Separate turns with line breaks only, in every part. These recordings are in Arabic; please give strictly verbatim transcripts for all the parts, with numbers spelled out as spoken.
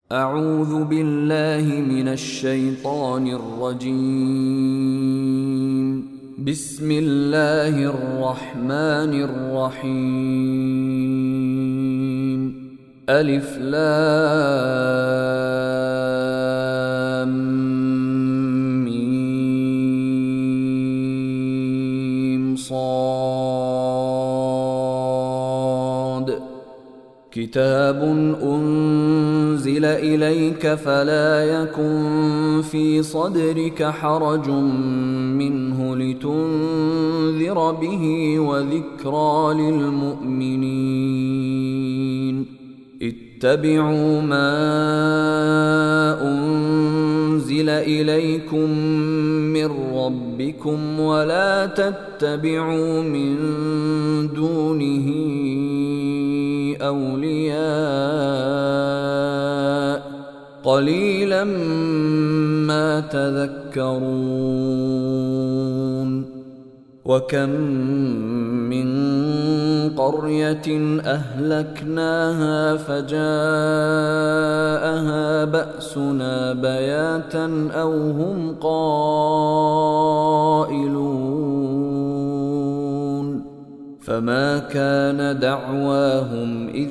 أعوذ بالله من الشيطان الرجيم. بسم الله الرحمن الرحيم. ألف لام ميم صاد. كتاب أنزل إليك فلا يكن في صدرك حرج منه لتنذر به وذكرى للمؤمنين. اتبعوا ما أنزل إليكم من ربكم ولا تتبعوا من دونه أولياء قليلا ما تذكرون. وكم من قرية أهلكناها فجاءها بأسنا بياتا أو هم قائلون. فما كان دعواهم إذ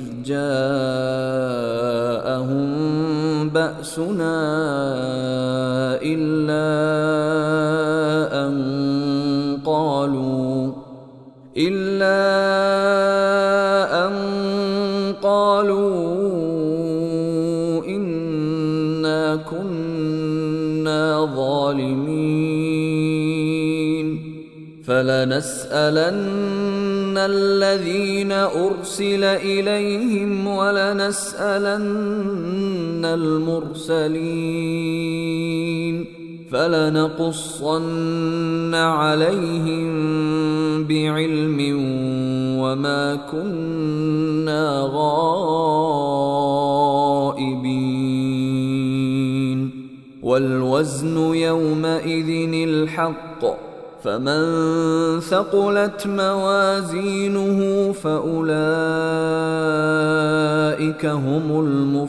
جاءهم بأسنا إلا أن قالوا إلا أن قالوا إنا كنا ظالمين. فلنسألن الذين أرسل إليهم ولنسألن المرسلين. فلنقصن عليهم بعلم وما كنا غائبين. والوزن يومئذ الحق فمن ثقلت موازينه فأولئك هم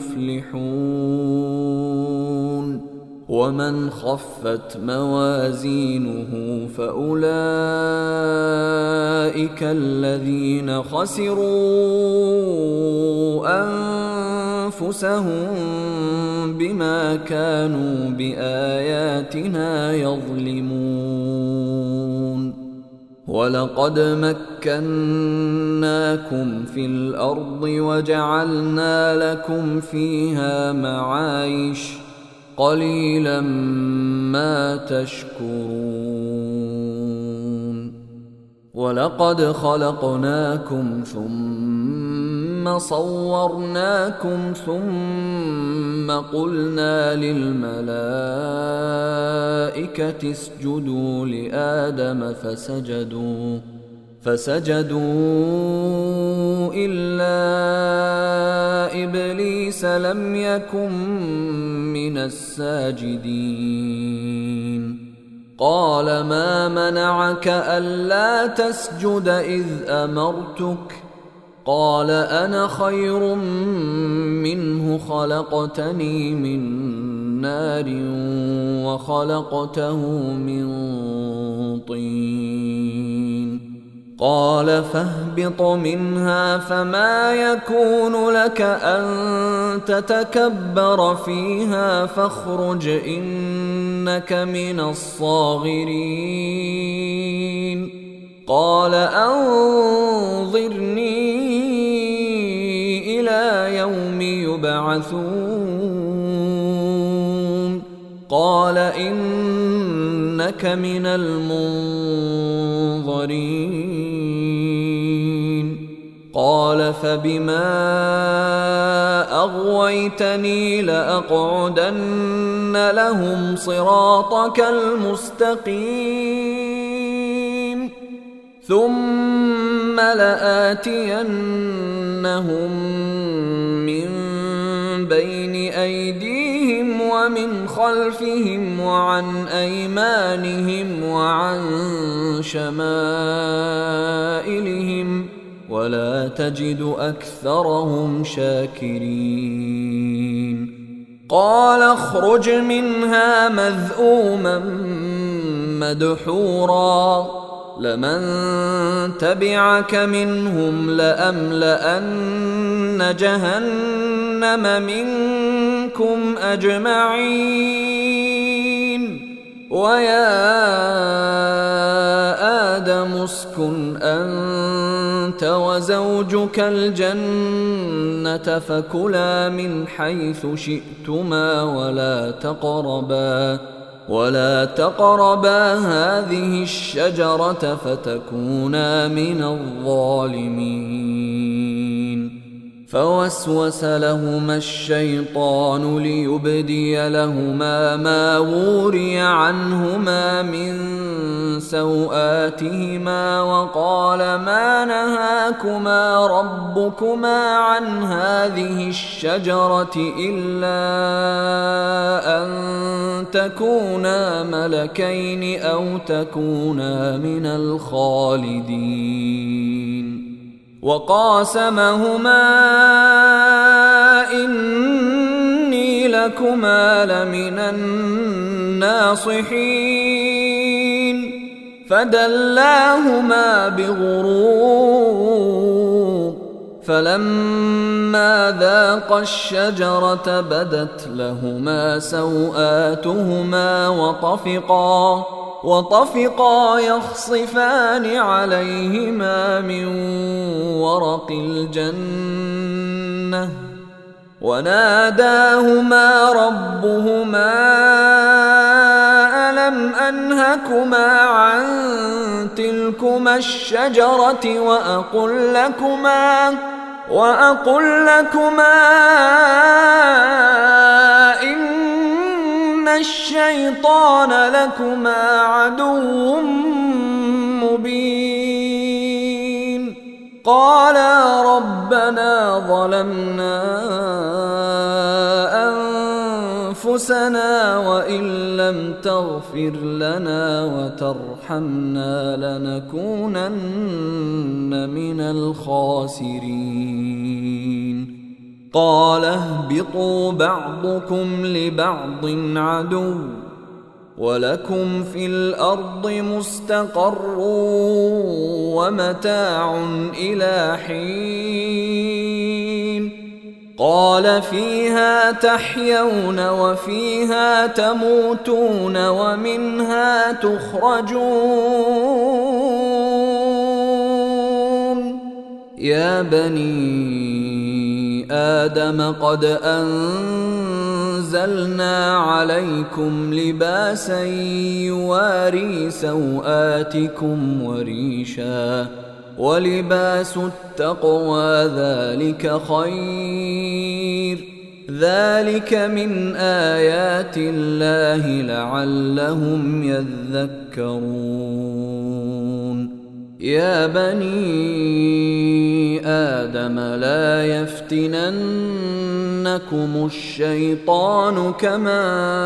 المفلحون. ومن خفت موازينه فأولئك الذين خسروا أنفسهم بما كانوا بآياتنا يظلمون. ولقد مكناكم في الأرض وجعلنا لكم فيها معايش قليلا ما تشكرون. ولقد خلقناكم ثم صورناكم ثم قلنا للملائكة اسجدوا لآدم فسجدوا فسجدوا إلا إبليس لم يكن من الساجدين. قال ما منعك ألا تسجد إذ أمرتك؟ قال أنا خير منه خلقتني من نار وخلقته من طين. قال فاهبط منها فما يكون لك أن تتكبر فيها فاخرج إنك من الصاغرين. قال أنظرني إلى يوم يبعثون. قال إنك من المنظرين. قال فبما أغويتني لأقعدن لهم صراطك المستقيم ثم لآتينهم من بين أيديهم ومن خلفهم وعن أيمانهم وعن شمائلهم ولا تجد أكثرهم شاكرين. قال اخرج منها مذءوما مدحورا لمن تبعك منهم لأملأن جهنم منكم أجمعين ويا آدم اسكن أنت وزوجك الجنة فكلا من حيث شئتما ولا تقربا ولا تقربا هذه الشجرة فتكونا من الظالمين فوسوس لهما الشيطان ليبدي لهما ما وري عنهما من سوآتهما وقال ما نهاكما ربكما عن هذه الشجرة إلا أن تكونا ملكين أو تكونا من الخالدين وقاسمهما إني لكما لمن الناصحين فدلاهما بغرور فلما ذاقا الشجرة بدت لهما سوآتهما وطفقا وطفقا يخصفان عليهما من ورق الجنة وناداهما ربهما ألم أنهكما عن تلكما الشجرة وأقل لكما وأقل لكما إن الشيطان لكما عدو مبين قالا ربنا ظلمنا أنفسنا وإن لم تغفر لنا وترحمنا لنكونن من الخاسرين قال اهبطوا بعضكم لبعض عدو ولكم في الأرض مستقر ومتاع إلى حين قال فيها تحيون وفيها تموتون ومنها تخرجون يا بني آدم قد أنزلنا عليكم لباسا يواري سوآتكم وريشا ولباس التقوى ذلك خير ذلك من آيات الله لعلهم يذكرون يا بني آدم لا يفتننكم الشيطان كما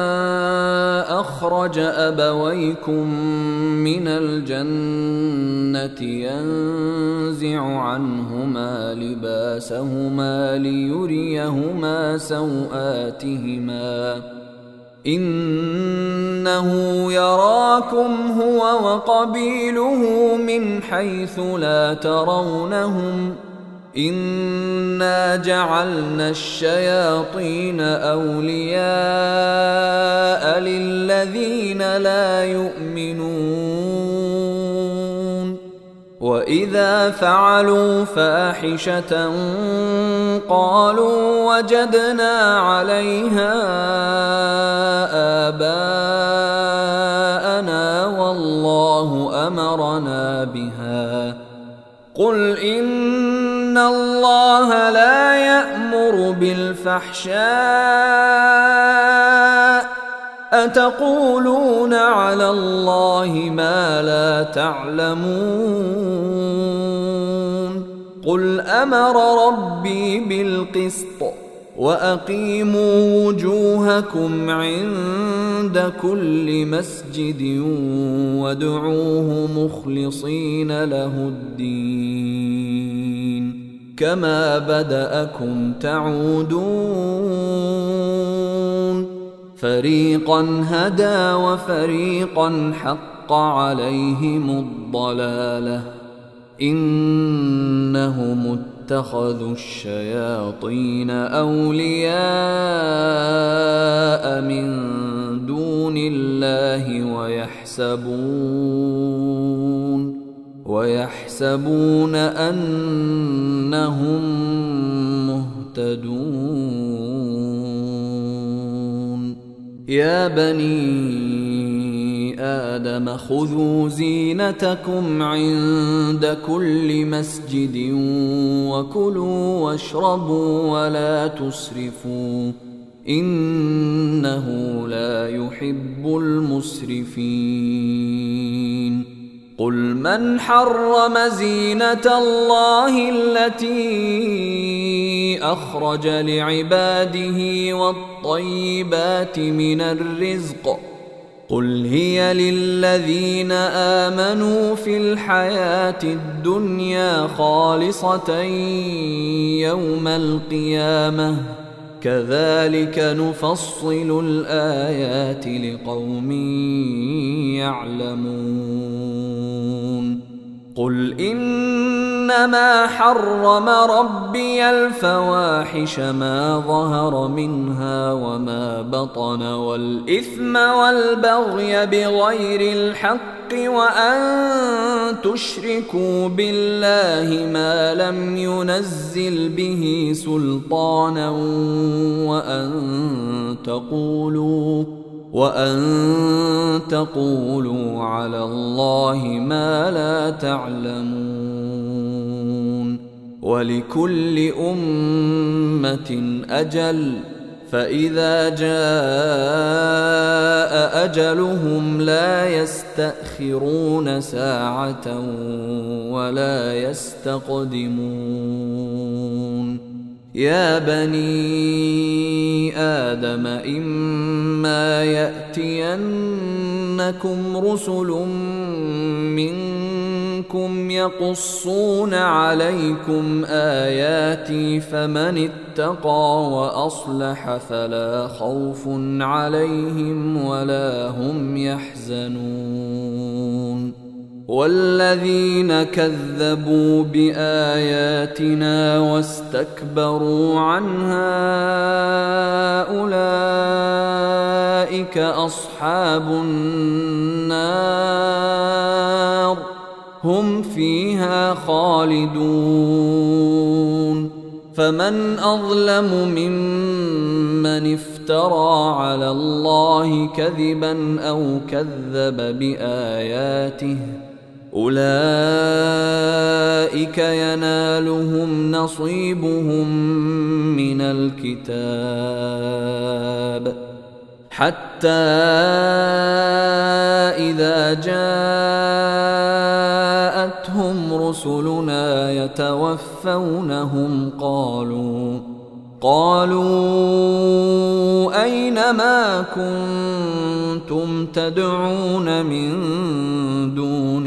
أخرج أبويكم من الجنة ينزع عنهما لباسهما ليريهما سوآتهما إنه يراكم هو وقبيله من حيث لا ترونهم إنا جعلنا الشياطين أولياء للذين لا يؤمنون وإذا فعلوا فاحشة قالوا وجدنا عليها آباءنا والله أمرنا بها قل إن الله لا يأمر بالفحشاء أتقولون على الله ما لا تعلمون قل أمر ربي بالقسط وأقيموا وجوهكم عند كل مسجد وادعوه مخلصين له الدين كما بدأكم تعودون فريقا هدى وفريقا حق عليهم الضلالة إنهم اتخذوا الشياطين أولياء من دون الله ويحسبون ويحسبون أنهم مهتدون يا بني آدم خذوا زينتكم عند كل مسجد وكلوا واشربوا ولا تسرفوا إنه لا يحب المسرفين قل من حرم زينة الله التي أخرج لعباده والطيبات من الرزق قل هي للذين آمنوا في الحياة الدنيا خالصة يوم القيامة كذلك نفصل الآيات لقوم يعلمون قل إنما حرم ربي الفواحش ما ظهر منها وما بطن والإثم والبغي بغير الحق وأن تشركوا بالله ما لم ينزل به سلطانا وأن تقولوا وأن تقولوا على الله ما لا تعلمون ولكل أمة أجل فإذا جاء أجلهم لا يستأخرون ساعة ولا يستقدمون يا بني آدم إما يأتينكم رسل منكم يقصون عليكم آياتي فمن اتقى وأصلح فلا خوف عليهم ولا هم يحزنون والذين كذبوا بآياتنا واستكبروا عنها أولئك أصحاب النار هم فيها خالدون فمن أظلم ممن افترى على الله كذبا أو كذب بآياته أولئك ينالهم نصيبهم من الكتاب حتى إذا جاءتهم رسلنا يتوفونهم قالوا قالوا أين ما كنتم تدعون من دون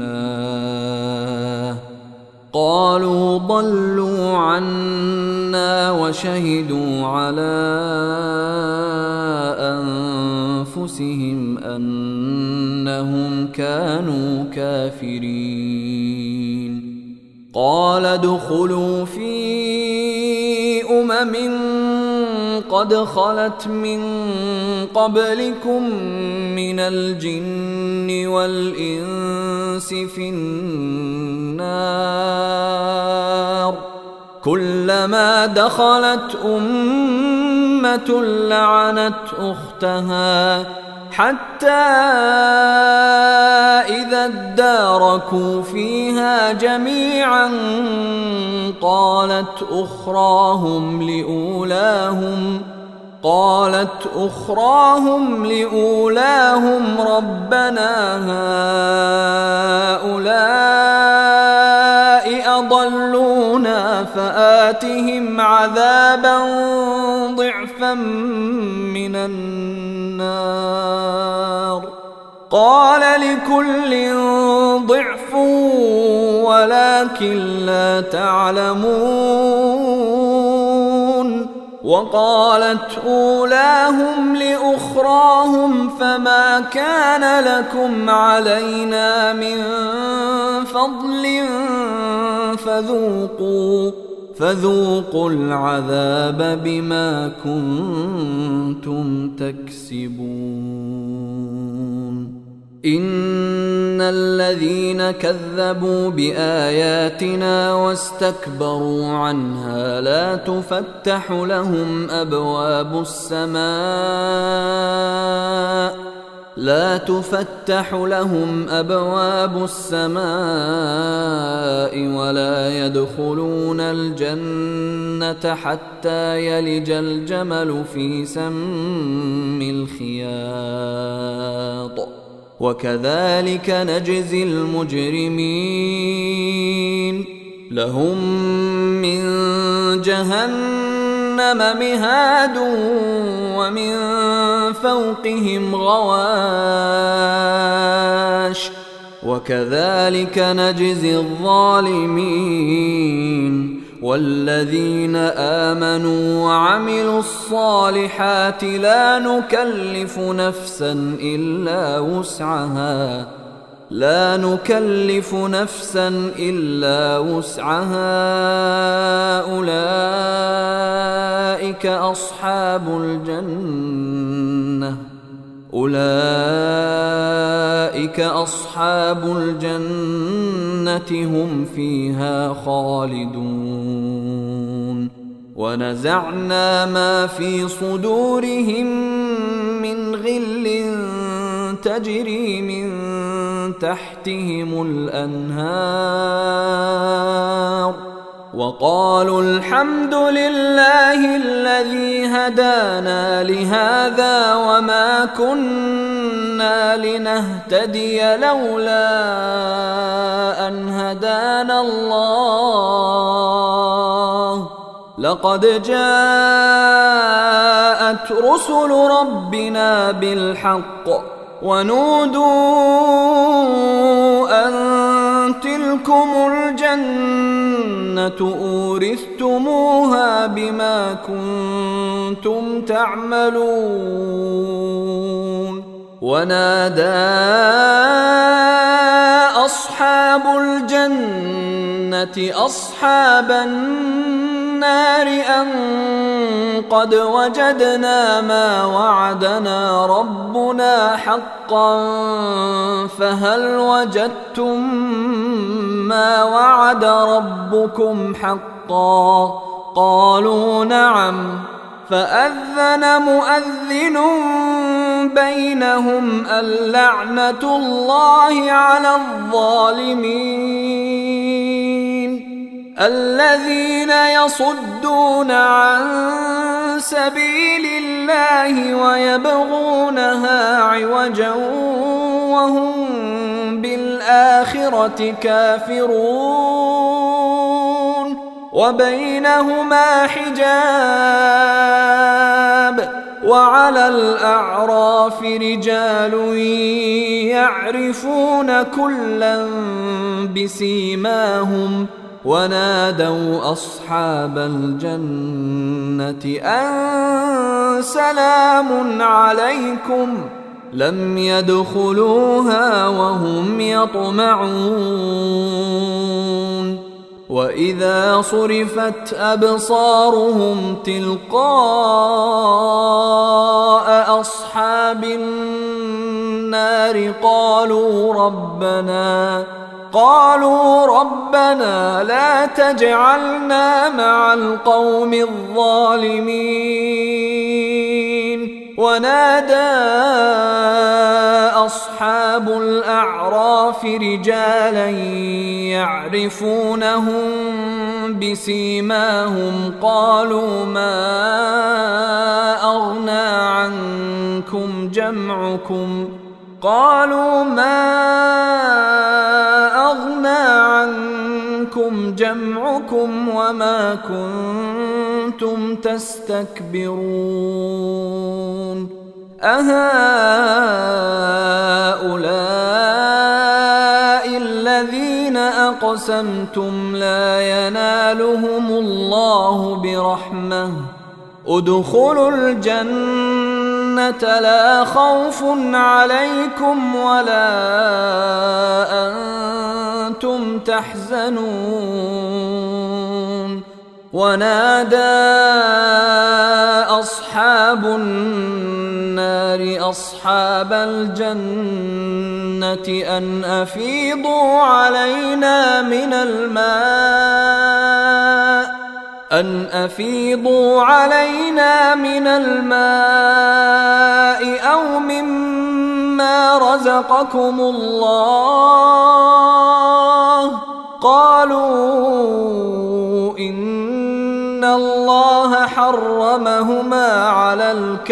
الله قالوا ضلوا عنا وشهدوا على أنفسهم أنهم كانوا كافرين قال ادخلوا في أمم قد خلت من قبلكم من الجن والإنس في النار كلما دخلت أمة لعنت أختها حتى إذا اداركوا فيها جميعا قالت أخراهم لأولاهم قالت أخراهم لأولاهم ربنا هؤلاء أضلونا فآتهم عذابا ضعفا من النار قال لكل ضعف ولكن لا تعلمون وقالت أولاهم لأخراهم فما كان لكم علينا من فضل فذوقوا فذوقوا العذاب بما كنتم تكسبون إن الذين كذبوا بآياتنا واستكبروا عنها لا تفتح لهم أبواب السماء لا تفتح لهم أبواب السماء ولا يدخلون الجنة حتى يلج الجمل في سم الخياط وكذلك نجزي المجرمين لهم من جهنم مهاد ومن فوقهم غواش وكذلك نجزي الظالمين والذين آمنوا وعملوا الصالحات لا نكلف نفسا إلا وسعها لا نكلف نفسا إلا وسعها أولئك أصحاب الجنة أولئك أصحاب الجنة هم فيها خالدون ونزعنا ما في صدورهم من غل تجري من تحتهم الأنهار وقالوا الحمد لله الذي هدانا لهذا وما كنا لنهتدي لولا أن هدانا الله لقد جاءت رسل ربنا بالحق ونودوا أن تلكم الجنة أورثتموها بما كنتم تعملون ونادى أصحاب الجنة أصحاب النار أن قد وجدنا ما وعدنا ربنا حقا فهل وجدتم ما وعد ربكم حقا قالوا نعم فأذن مؤذن بينهم اللعنة الله على الظالمين الذين يصدون عن سبيل الله ويبغونها عوجا وهم بالآخرة كافرون وبينهما حجاب وعلى الأعراف رجال يعرفون كلا بسيماهم ونادوا أصحاب الجنة أن سلام عليكم لم يدخلوها وهم يطمعون وإذا صرفت أبصارهم تلقاء أصحاب النار قالوا ربنا قالوا ربنا لا تجعلنا مع القوم الظالمين ونادى أصحاب الأعراف رجالا يعرفونهم بسيماهم قالوا ما أغنى عنكم جمعكم قالوا ما أغنى عنكم جمعكم وما كنتم تستكبرون أهؤلاء الذين أقسمتم لا ينالهم الله برحمة ادخلوا الجنة لا خوف عليكم ولا أنتم تحزنون. ونادى أصحاب النار أصحاب الجنة أن أفيضوا علينا من الماء أن أفيضوا علينا من الماء أو مما رزقكم الله. قالوا إن الله حرمهما على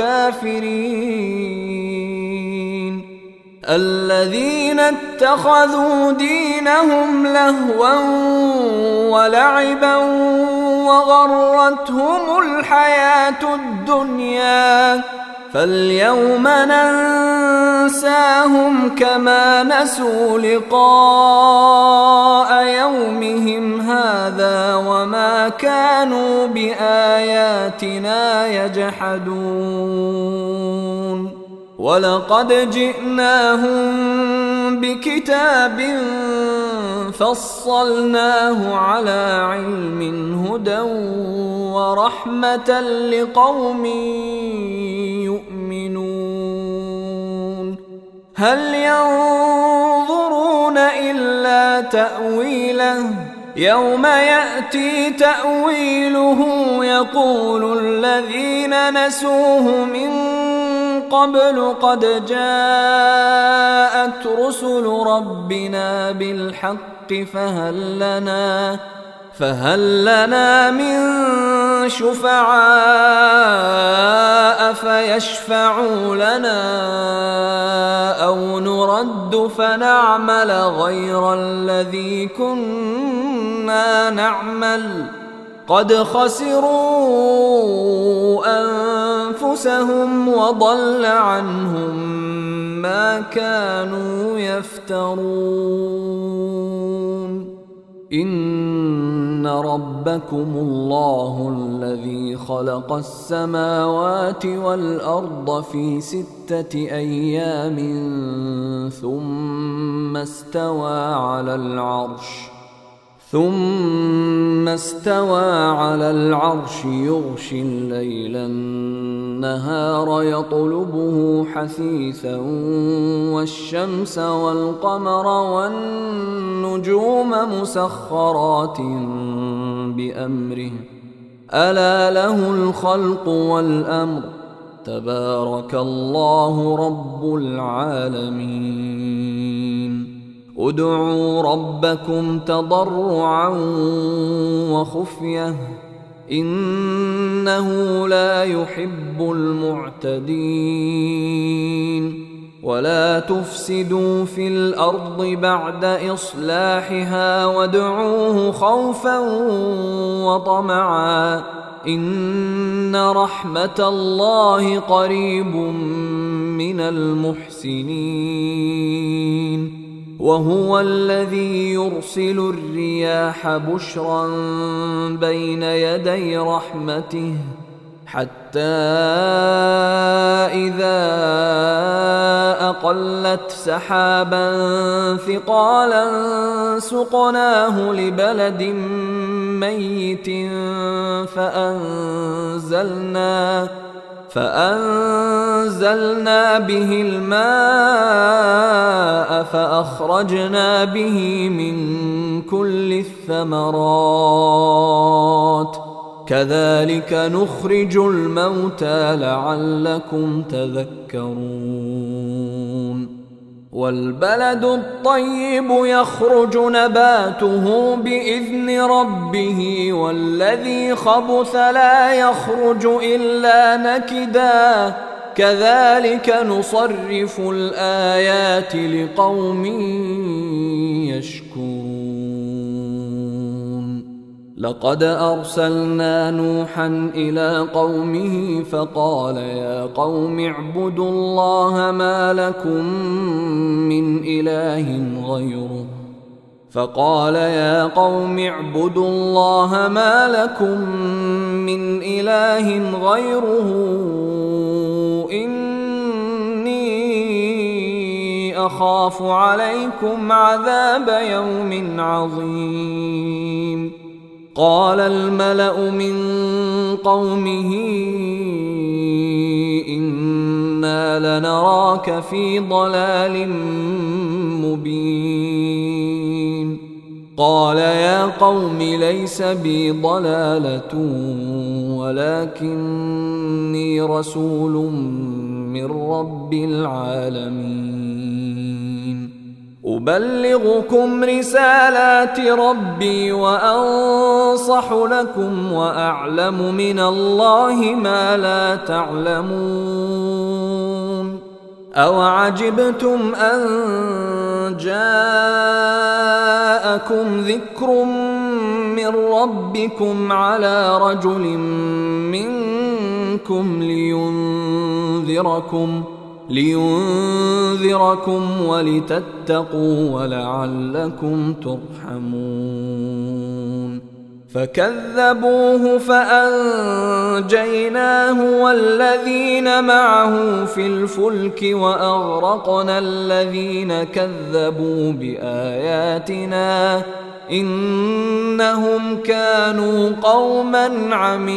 الكافرين الذين اتخذوا دينهم لهوا ولعبا وغرتهم الحياة الدنيا فاليوم ننساهم كما نسوا لقاء يومهم هذا وما كانوا بآياتنا يجحدون. ولقد جئناهم بكتاب فصلناه على علم هدى ورحمة لقوم يؤمنون. هل ينظرون إلا تأويله يوم يأتي تأويله يقول الذين نسوه من قبل قد جاءت رسل ربنا بالحق فهل لنا فهل لنا من شفعاء فيشفعوا لنا أو نرد فنعمل غير الذي كنا نعمل قد خسروا أنفسهم وضل عنهم ما كانوا يفترون. إن ربكم الله الذي خلق السماوات والأرض في ستة أيام ثم استوى على العرش ثم استوى على العرش يغشي الليل النهار يطلبه حثيثا والشمس والقمر والنجوم مسخرات بأمره ألا له الخلق والأمر تبارك الله رب العالمين. ادعوا ربكم تضرعا وخفية إنه لا يحب المعتدين. ولا تفسدوا في الأرض بعد إصلاحها وادعوه خوفا وطمعا إن رحمة الله قريب من المحسنين. وهو الذي يرسل الرياح بشرا بين يدي رحمته حتى إذا أقلت سحابا ثقالا سقناه لبلد ميت فأنزلنا فأنزلنا به الماء فأخرجنا به من كل الثمرات كذلك نخرج الموتى لعلكم تذكرون. والبلد الطيب يخرج نباته بإذن ربه والذي خبث لا يخرج إلا نكدا كذلك نصرف الآيات لقوم يشكرون. لقد أرسلنا نوحا إلى قومه فقال يا قوم اعبدوا الله ما لكم من إله غيره فقال يا قوم اعبدوا الله ما لكم من إله غيره إني أخاف عليكم عذاب يوم عظيم. قال الملأ من قومه إنا لنراك في ضلال مبين. قال يا قوم ليس بي ضلالة ولكني رسول من رب العالمين أبلغكم رسالات ربي وأنصح لكم وأعلم من الله ما لا تعلمون. أوعجبتم أن جاءكم ذكر من ربكم على رجل منكم لينذركم لينذركم ولتتقوا ولعلكم ترحمون. فكذبوه فأنجيناه والذين معه في الفلك وأغرقنا الذين كذبوا بآياتنا إنهم كانوا قوما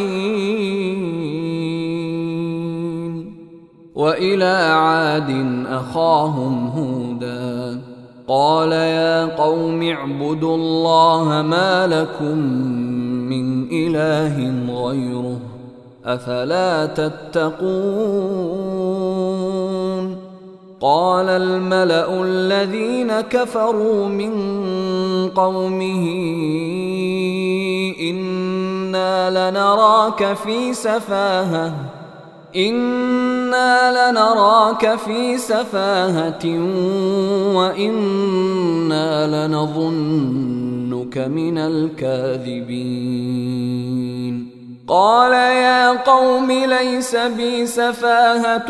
عمين. وإلى عاد أخاهم هودا قال يا قوم اعبدوا الله ما لكم من إله غيره أفلا تتقون. قال الملأ الذين كفروا من قومه إنا لنراك في سفاهة إنا لنراك في سفاهة وإنا لنظنك من الكاذبين. قال يا قوم ليس بي سفاهة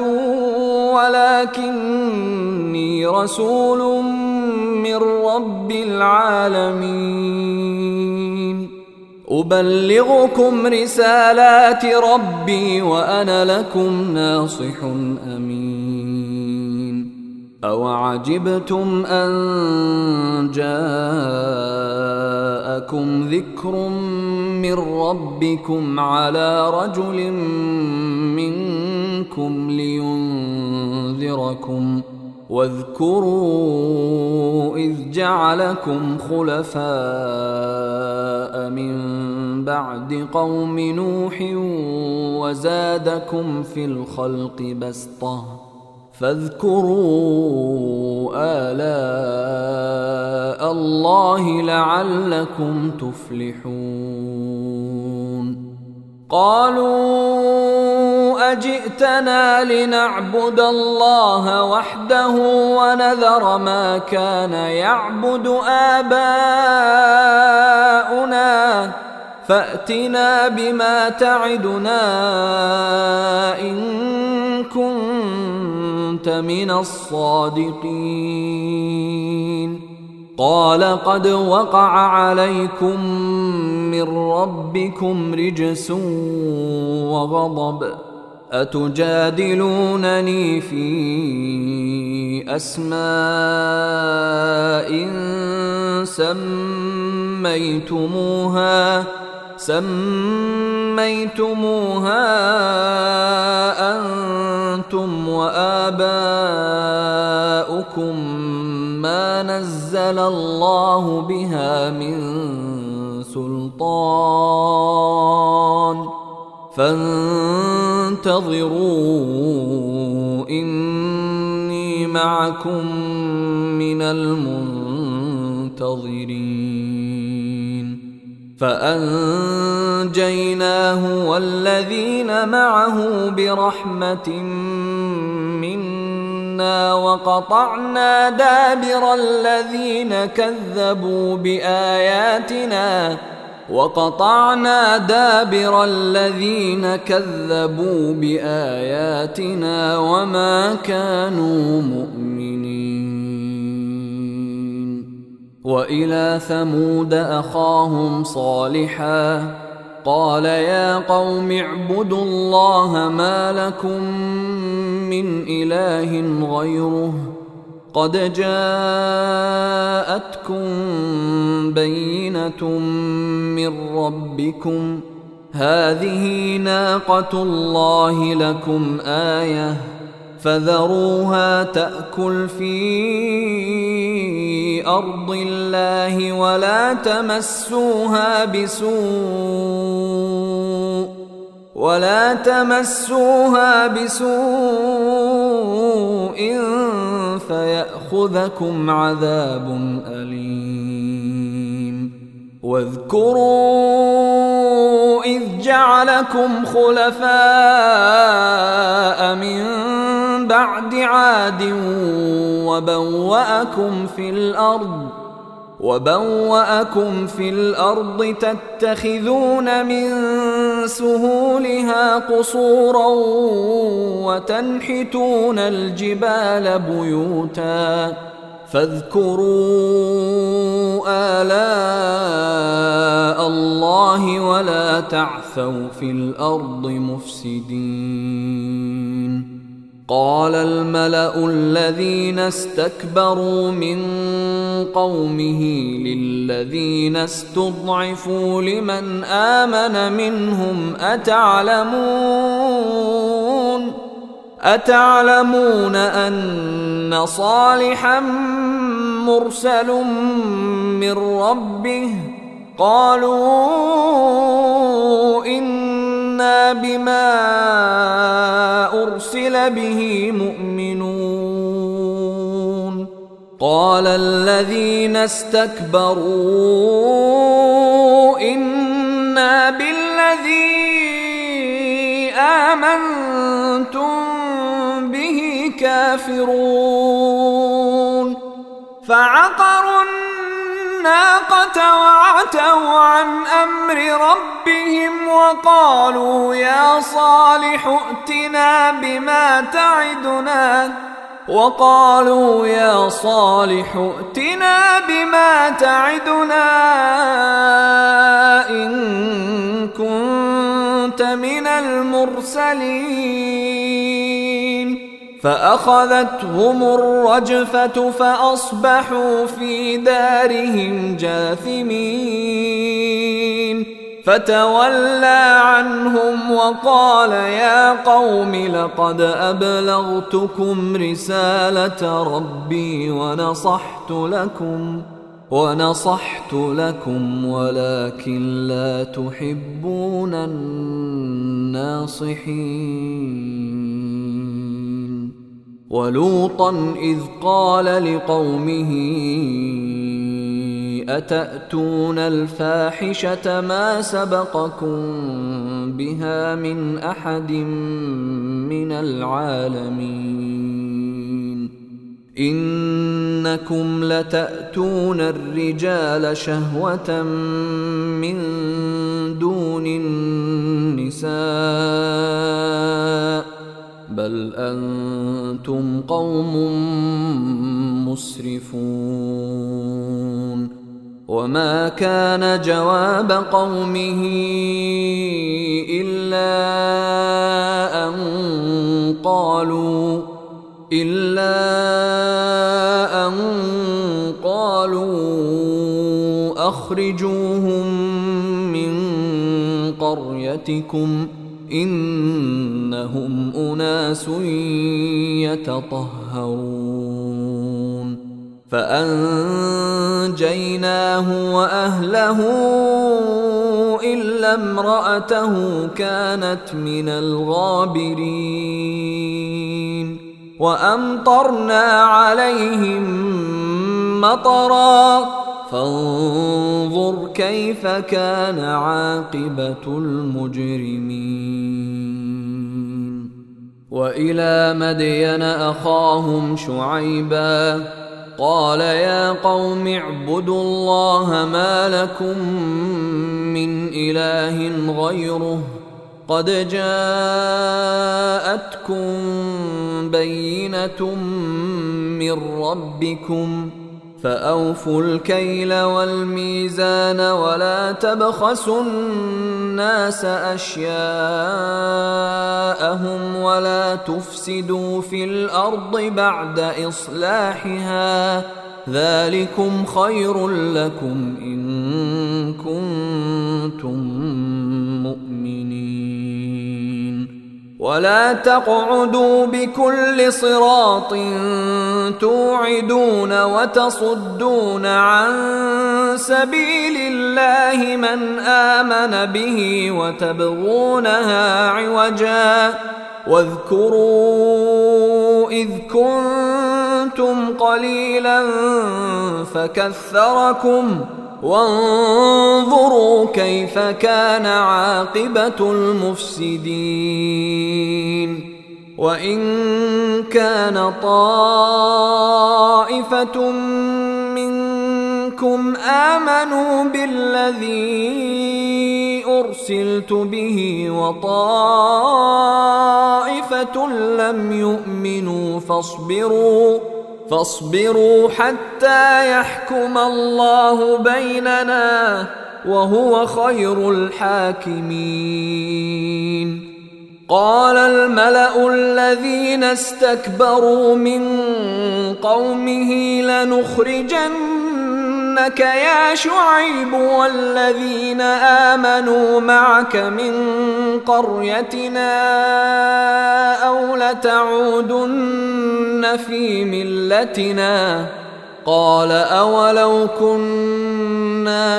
ولكني رسول من رب العالمين أبلغكم رسالات ربي وأنا لكم ناصح أمين. أوعجبتم أن جاءكم ذكر من ربكم على رجل منكم لينذركم واذكروا إذ جعلكم خلفاء من بعد قوم نوح وزادكم في الخلق بسطة فاذكروا آلاء الله لعلكم تفلحون. قالوا أجئتنا لنعبد الله وحده ونذر ما كان يعبد آباؤنا فأتنا بما تعدنا إن كنت من الصادقين. قال قد وقع عليكم من ربكم رجس وغضب أتجادلونني في أسماء سميتموها سميتموها أنتم وآباؤكم ما نزل الله بها من سلطان فانتظروا إني معكم من المنتظرين. فأنجيناه والذين معه برحمة منا وقطعنا دابر الذين كذبوا بآياتنا وقطعنا دابر الذين كذبوا بآياتنا وما كانوا مؤمنين. وإلى ثمود أخاهم صالحا قال يا قوم اعبدوا الله ما لكم من إله غيره قد جاءتكم بينة من ربكم هذه ناقة الله لكم آية فذروها تأكل في أرض الله ولا تمسوها بسوء ولا تمسوها بسوء فيأخذكم عذاب أليم واذكروا إذ جعلكم خلفاء من بعد عاد وبوأكم في الأرض وبوأكم في الأرض تتخذون من سهولها قصورا وتنحتون الجبال بيوتا فاذكروا آلاء الله ولا تعثوا في الأرض مفسدين. قال الملأ الذين استكبروا من قومه للذين استضعفوا لمن آمن منهم أتعلمون أتعلمون أن صالحا مرسل من ربه قالوا إنا بما أرسل به مؤمنون. قال الذين استكبروا إنا بالذي آمنتم به كافرون فعقروا الناقة وعتوا عن أمر ربهم وقالوا يا صالح ائتنا بما تعدنا وقالوا يا صالح ائتنا بما تعدنا إن كنت من المرسلين فأخذتهم الرجفة فأصبحوا في دارهم جاثمين فتولى عنهم وقال يا قوم لقد أبلغتكم رسالة ربي ونصحت لكم ونصحت لكم ولكن لا تحبون الناصحين. ولوطا إذ قال لقومه أتأتون الفاحشة ما سبقكم بها من أحد من العالمين إنكم لتأتون الرجال شهوة من دون النساء بل أنتم قوم مسرفون. وما كان جواب قومه إلا أن قالوا إلا أن قالوا أخرجوهم من قريتكم إنهم أناس يتطهرون. فأنجيناه وأهله إلا امرأته كانت من الغابرين وأمطرنا عليهم مطرا فانظر كيف كان عاقبة المجرمين. وإلى مدين أخاهم شعيبا قال يا قوم اعبدوا الله ما لكم من إله غيره قد جاءتكم بينة من ربكم فأوفوا الكيل والميزان ولا تبخسوا الناس أشياءهم ولا تفسدوا في الأرض بعد إصلاحها ذلكم خير لكم إن كنتم مؤمنين. ولا تقعدوا بكل صراط توعدون وتصدون عن سبيل الله من آمن به وتبغونها عوجا واذكروا إذ كنتم قليلا فكثركم وانظروا كيف كان عاقبة المفسدين. وإن كان طائفة منكم آمنوا بالذي أرسلت به وطائفة لم يؤمنوا فاصبروا فاصبروا حتى يحكم الله بيننا وهو خير الحاكمين. قال الملأ الذين استكبروا من قومه لنخرجنك يا شعيب والذين آمنوا معك من قريتنا أو لتعودن في ملتنا قال أولو كنا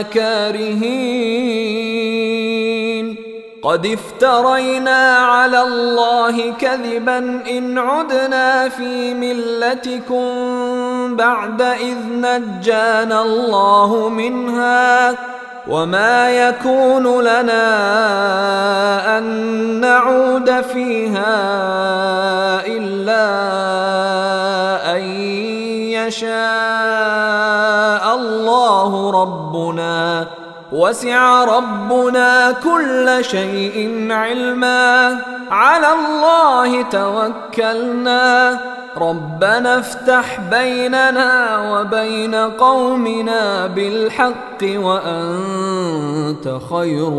كارهين قد افترينا على الله كذبا إن عدنا في ملتكم بعد إذ نجانا الله منها وما يكون لنا أن نعود فيها إلا أن يشاء الله ربنا وسع ربنا كل شيء علما على الله توكلنا ربنا افتح بيننا وبين قومنا بالحق وأنت خير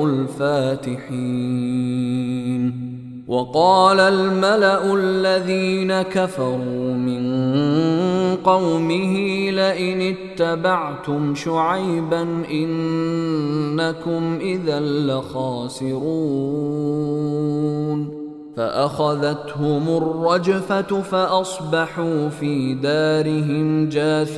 الفاتحين. وقال الملأ الذين كفروا من قومه لئن اتبعتم شعيبا إنكم إذا لخاسرون فأخذتهم الرجفة فأصبحوا في دارهم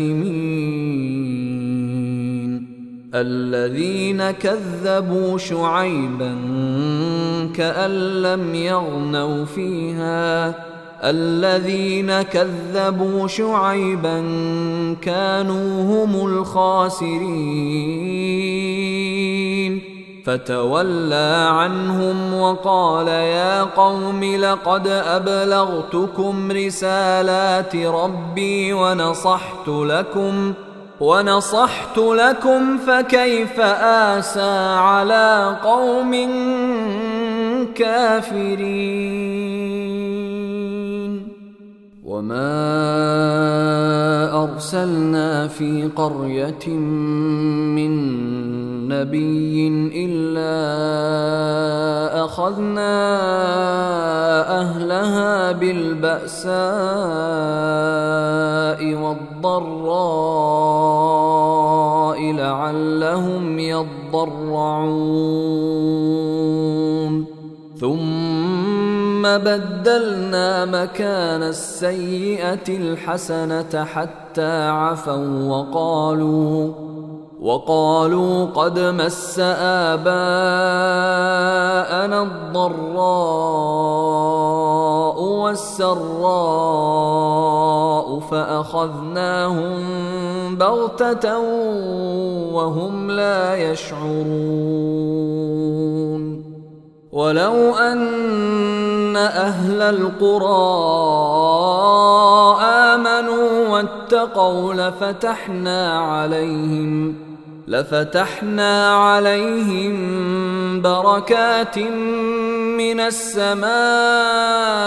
جاثمين. الذين كذبوا شعيبا كأن لم يغنوا فيها الذين كذبوا شعيبا كانوا هم الخاسرين فتولى عنهم وقال يا قوم لقد أبلغتكم رسالات ربي ونصحت لكم ونصحت لكم فكيف آسى على قوم كافرين. وما أرسلنا في قرية من نبي إلا أخذنا أهلها بالبأساء والضراء لعلهم يضرعون ثم بدلنا مكان السيئة الحسنة حتى عفوا وقالوا وقالوا قد مس آباءنا الضراء والسراء فأخذناهم بغتة وهم لا يشعرون. ولو أن أهل القرى آمنوا واتقوا لفتحنا عليهم لفتحنا عليهم بركات من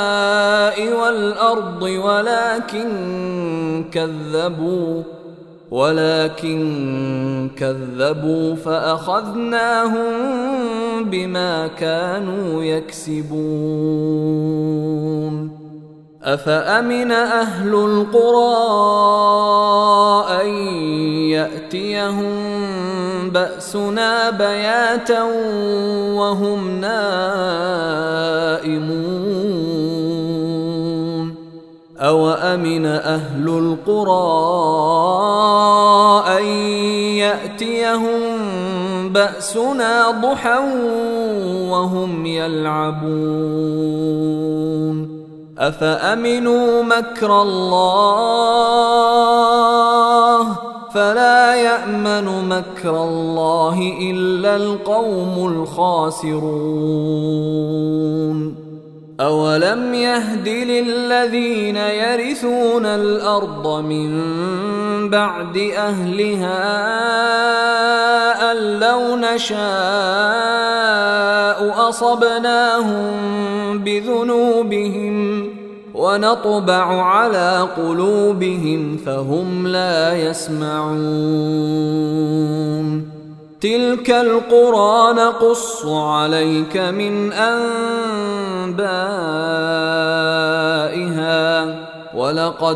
السماء والأرض ولكن كذبوا ولكن كذبوا فأخذناهم بما كانوا يكسبون أفأمن أهل القرى أن يأتيهم بأسنا بياتا وهم نائمون أوأمن أهل القرى أن يأتيهم بأسنا ضحى وهم يلعبون أفأمنوا مكر الله فلا يأمن مكر الله إلا القوم الخاسرون أولم يهد للذين يرثون الأرض من بعد أهلها أن لو نشاء أصبناهم بذنوبهم ونطبع على قلوبهم فهم لا يسمعون تلك القرى نقص عليك من أنبائها ولقد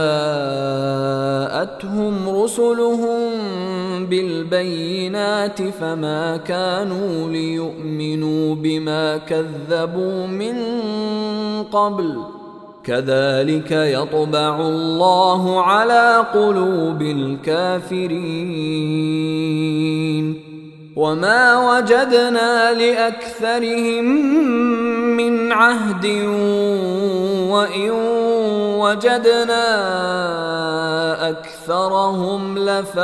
جاءتهم رسلهم بالبينات فما كانوا ليؤمنوا بما كذبوا من قبل كذلك يطبع الله على قلوب الكافرين وما وجدنا لأكثرهم من عهد وإن وجدنا أكثرهم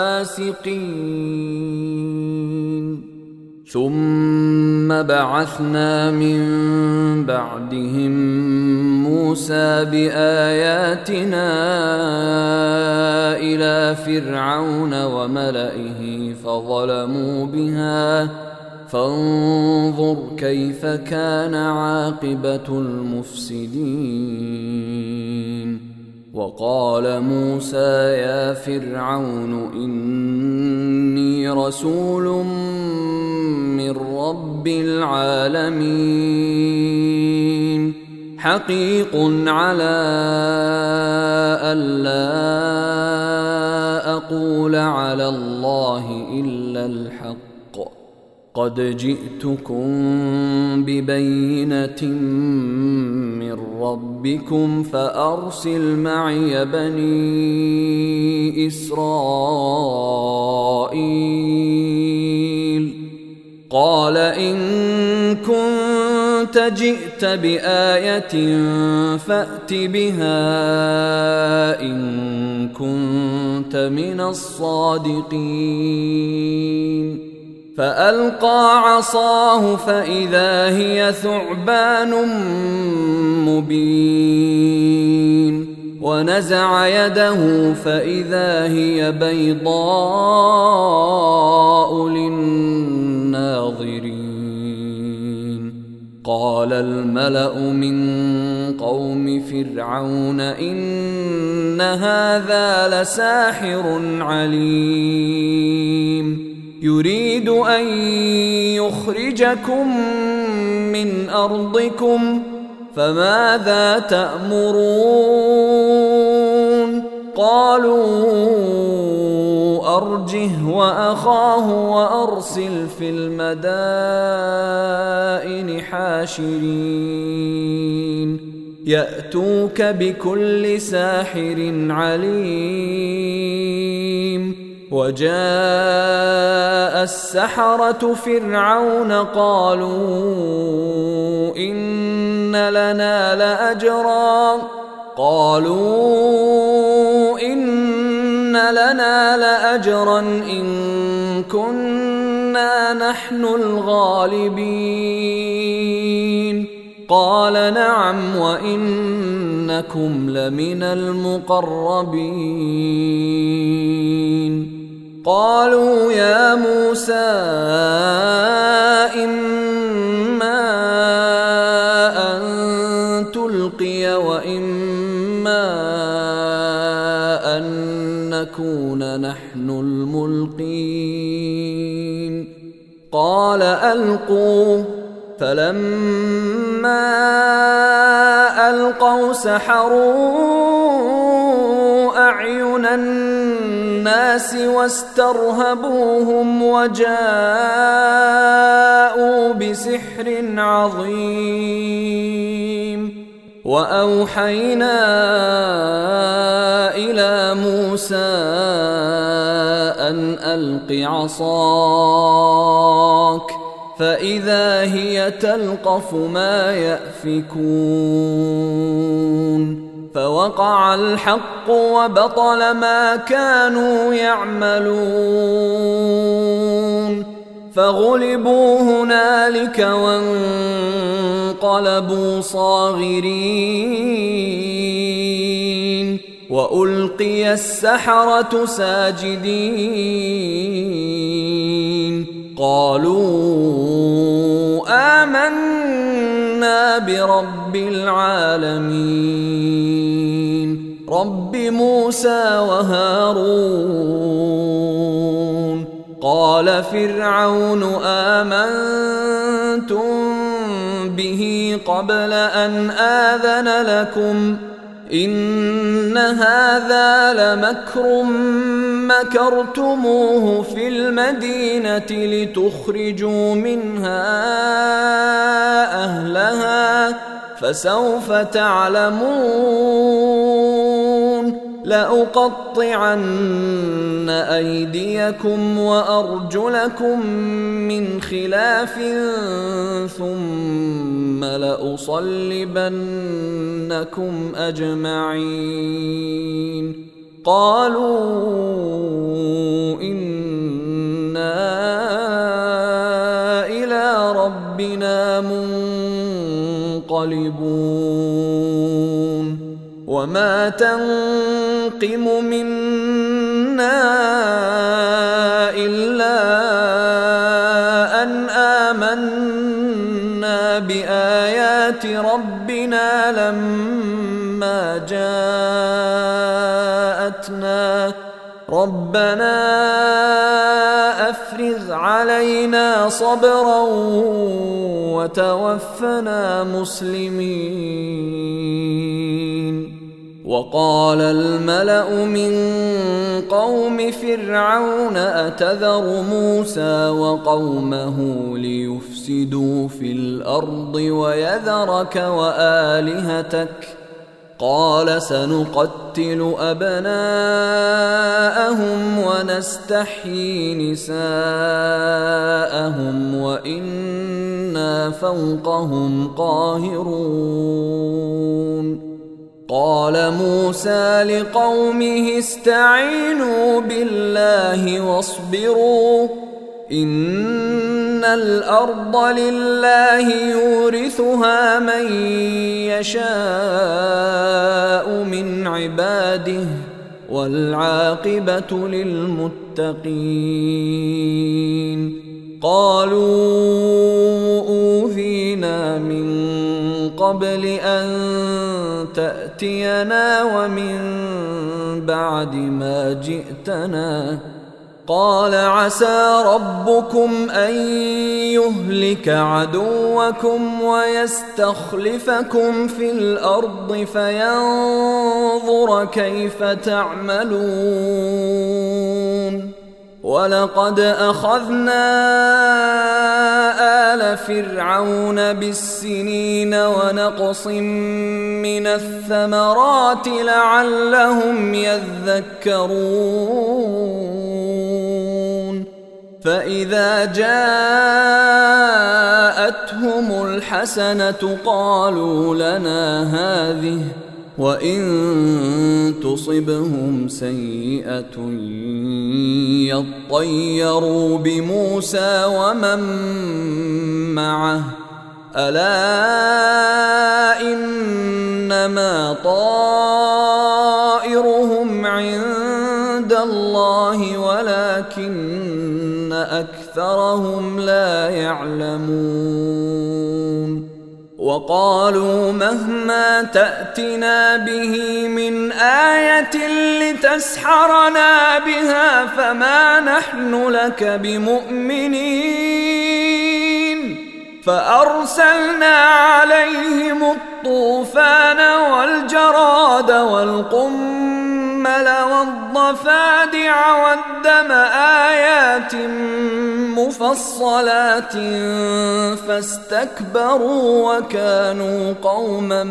لفاسقين ثم بعثنا من بعدهم موسى بآياتنا إلى فرعون وملئه فظلموا بها فانظر كيف كان عاقبة المفسدين وقال موسى يا فرعون إني رسول من رب العالمين حقيق على ألا أقول على الله إلا الحق قد جئتكم ببينة من ربكم فأرسل معي بني إسرائيل قال إن كنت جئت بآية فأت بها إن كنت من الصادقين فألقى عصاه فإذا هي ثعبان مبين ونزع يده فإذا هي بيضاء للناظرين قال الملأ من قوم فرعون إن هذا لساحر عليم يريد أن يخرجكم من أرضكم فماذا تأمرون قالوا أرجه وأخاه وأرسل في المدائن حاشرين يأتوك بكل ساحر عليم وجاء السحرة فرعون قالوا إن لنا لأجرا قالوا إن لنا لأجرا إن كنا نحن الغالبين قال نعم وإنكم لمن المقربين قالوا يا موسى إما أن تلقي وإما أن نكون نحن الملقين قال ألقوا فلما ألقوا سحروا أعين الناس واسترهبوهم وجاءوا بسحر عظيم وأوحينا إلى موسى أن ألق عصاك فإذا هي تلقف ما يأفكون فوقع الحق وبطل ما كانوا يعملون فغلبوا هنالك وانقلبوا صاغرين وألقي السحرة ساجدين قالوا آمنا برب العالمين رب موسى وهارون قال فرعون آمنتم به قبل أن آذن لكم إن هذا لمكر مكرتموه في المدينة لتخرجوا منها أهلها فسوف تعلمون لأقطعن أيديكم وأرجلكم من خلاف ثم لأصلبنكم أجمعين قالوا إنا إلى ربنا منقلبون وما تنقم منا إلا أن آمنا بآيات ربنا لما جاءتنا ربنا أفرغ علينا صبرا وتوفنا مسلمين وقال الملأ من قوم فرعون أتذر موسى وقومه ليفسدوا في الأرض ويذرك وآلهتك قال سنقتل أبناءهم ونستحيي نساءهم وإنا فوقهم قاهرون قال موسى لقومه استعينوا بالله واصبروا إن الأرض لله يورثها من يشاء من عباده والعاقبة للمتقين قالوا أوذينا من قبل أن تأتينا ومن بعد ما جئتنا قال عسى ربكم أن يهلك عدوكم ويستخلفكم في الأرض فينظر كيف تعملون ولقد أخذنا آل فرعون بالسنين ونقص من الثمرات لعلهم يذكرون فإذا جاءتهم الحسنة قالوا لنا هذه وإن تصبهم سيئة يطيروا بموسى ومن معه ألا إنما طائرهم عند الله ولكن أكثرهم لا يعلمون وقالوا مهما تأتنا به من آية لتسحرنا بها فما نحن لك بمؤمنين فأرسلنا عليهم الطوفان والجراد والقمل والضفادع والدم آيات مفصلات فاستكبروا وكانوا قوما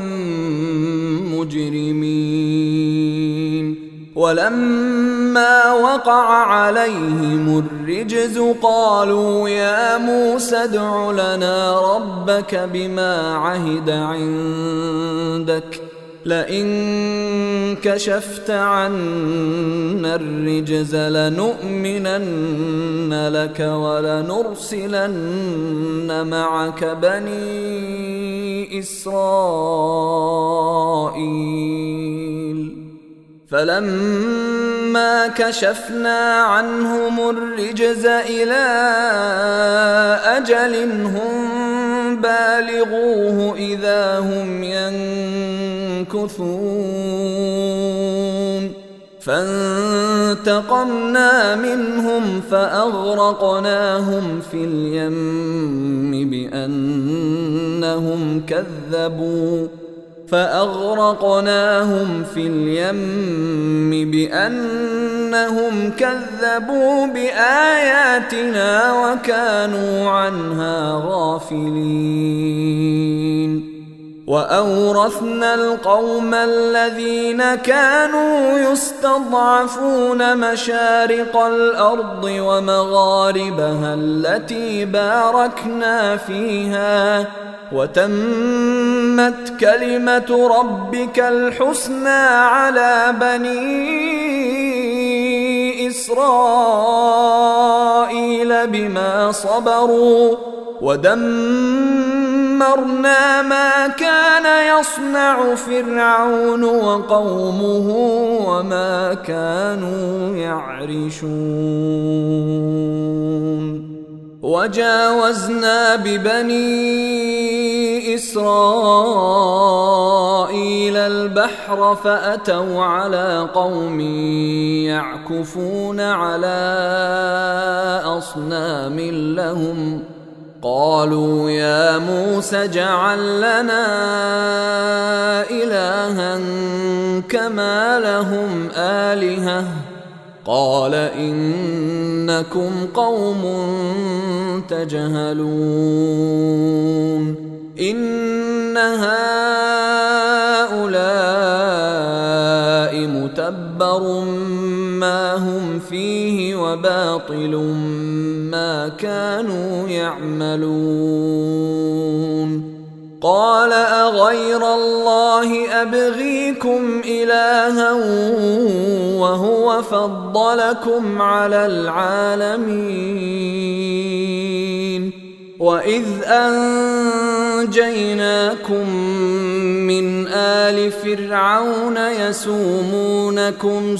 مجرمين ولما وقع عليهم الرجز قالوا يا موسى ادع لنا ربك بما عهد عندك لئن كشفت عنا الرجز لنؤمنن لك ولنرسلن معك بني إسرائيل فلما كشفنا عنهم الرجز إلى أجل هم بالغوه إذا هم ينكثون فانتقمنا منهم فأغرقناهم في اليم بأنهم كذبوا فأغرقناهم في اليم بأنهم كذبوا بآياتنا وكانوا عنها غافلين وأورثنا القوم الذين كانوا يستضعفون مشارق الأرض ومغاربها التي باركنا فيها وتمت كلمة ربك الحسنى على بني إسرائيل بما صبروا ودمرنا ما كان يصنع فرعون وقومه وما كانوا يعرشون وجاوزنا ببني إسرائيل البحر فأتوا على قوم يعكفون على أصنام لهم قالوا يا موسى اجعل لنا إلها كما لهم آلهة قال إنكم قوم تجهلون إن هؤلاء متبر ما هم فيه وباطل ما كانوا يعملون قال أغير الله أبغيكم إلها وهو فضلكم على العالمين وإذ أنجيناكم من آل فرعون يسومونكم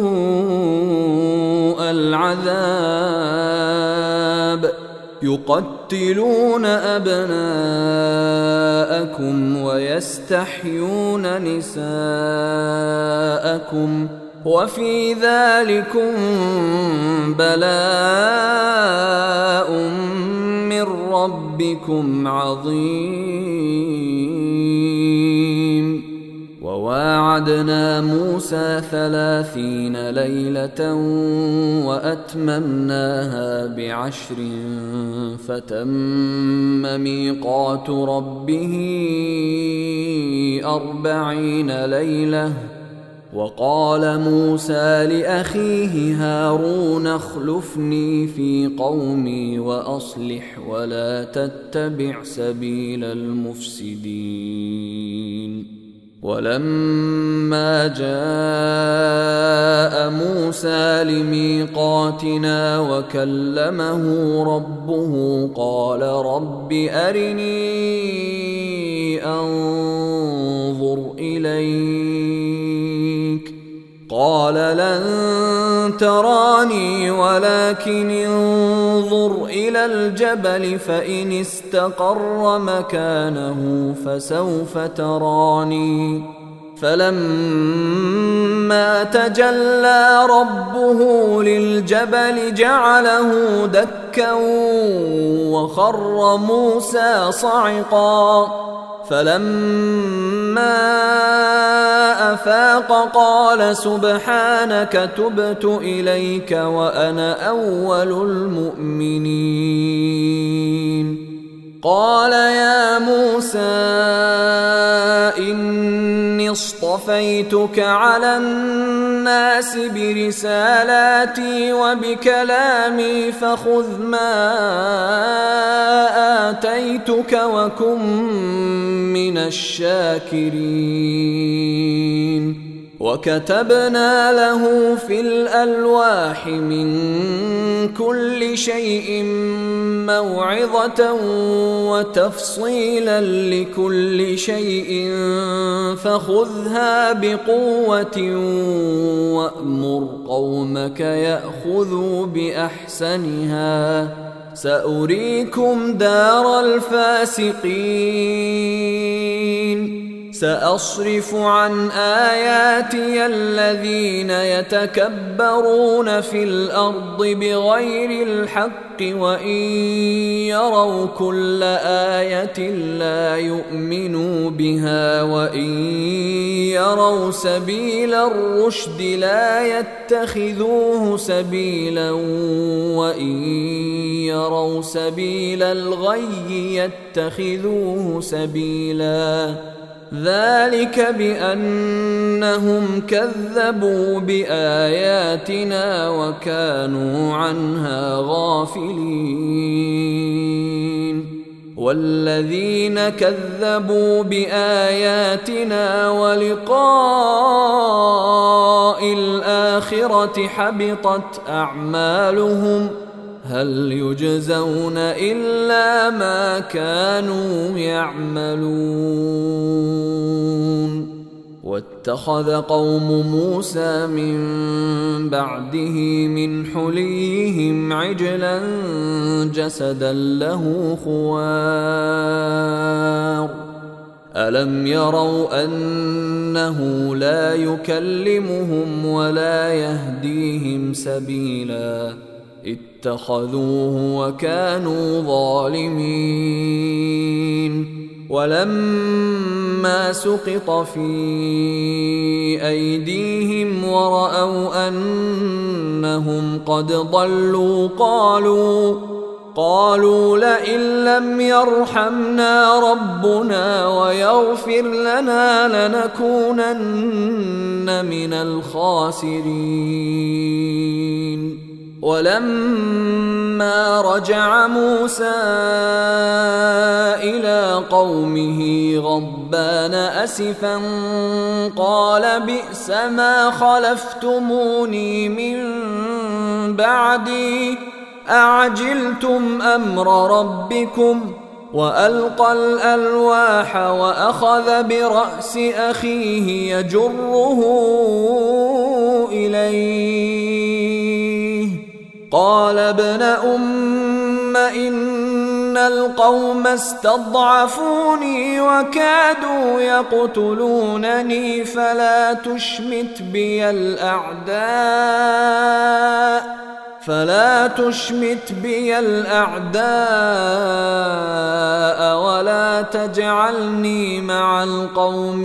سوء العذاب يقتلون أبناءكم ويستحيون نساءكم وفي ذلكم بلاء من ربكم عظيم وواعدنا موسى ثلاثين ليلة وأتممناها بعشر فتم ميقات ربه أربعين ليلة وقال موسى لأخيه هارون اخلفني في قومي وأصلح ولا تتبع سبيل المفسدين ولما جاء موسى لميقاتنا وكلمه ربه قال رب أرني أنظر إليك قال لن تراني ولكن انظر إلى الجبل فإن استقر مكانه فسوف تراني فلما تجلى ربه للجبل جعله دكا وخر موسى صعقا فلما أفاق قال سبحانك تبت إليك وأنا أول المؤمنين قال يا موسى إني اصطفيتك على الناس برسالاتي وبكلامي فخذ ما آتيتك وكن من الشاكرين وكتبنا له في الألواح من كل شيء موعظة وتفصيلا لكل شيء فخذها بقوة وأمر قومك يأخذوا بأحسنها سأريكم دار الفاسقين سأصرف عن آياتي الذين يتكبرون في الأرض بغير الحق وإن يروا كل آية لا يؤمنوا بها وإن يروا سبيل الرشد لا يتخذوه سبيلا وإن يروا سبيل الغي يتخذوه سبيلا ذلك بأنهم كذبوا بآياتنا وكانوا عنها غافلين والذين كذبوا بآياتنا ولقاء الآخرة حبطت أعمالهم هل يجزون إلا ما كانوا يعملون واتخذ قوم موسى من بعده من حليهم عجلا جسدا له خوار ألم يروا أنه لا يكلمهم ولا يهديهم سبيلا اتخذوه وكانوا ظالمين ولما سقط في أيديهم ورأوا أنهم قد ضلوا قالوا قالوا لئن لم يرحمنا ربنا ويغفر لنا لنكونن من الخاسرين ولما رجع موسى إلى قومه غضبان أسفا قال بئس ما خلفتموني من بعدي أعجلتم أمر ربكم وألقى الألواح وأخذ برأس أخيه يجره إليه قال ابن أم إن القوم استضعفوني وكادوا يقتلونني فلا تشمت بي الأعداء فلا تشمت بي الأعداء ولا تجعلني مع القوم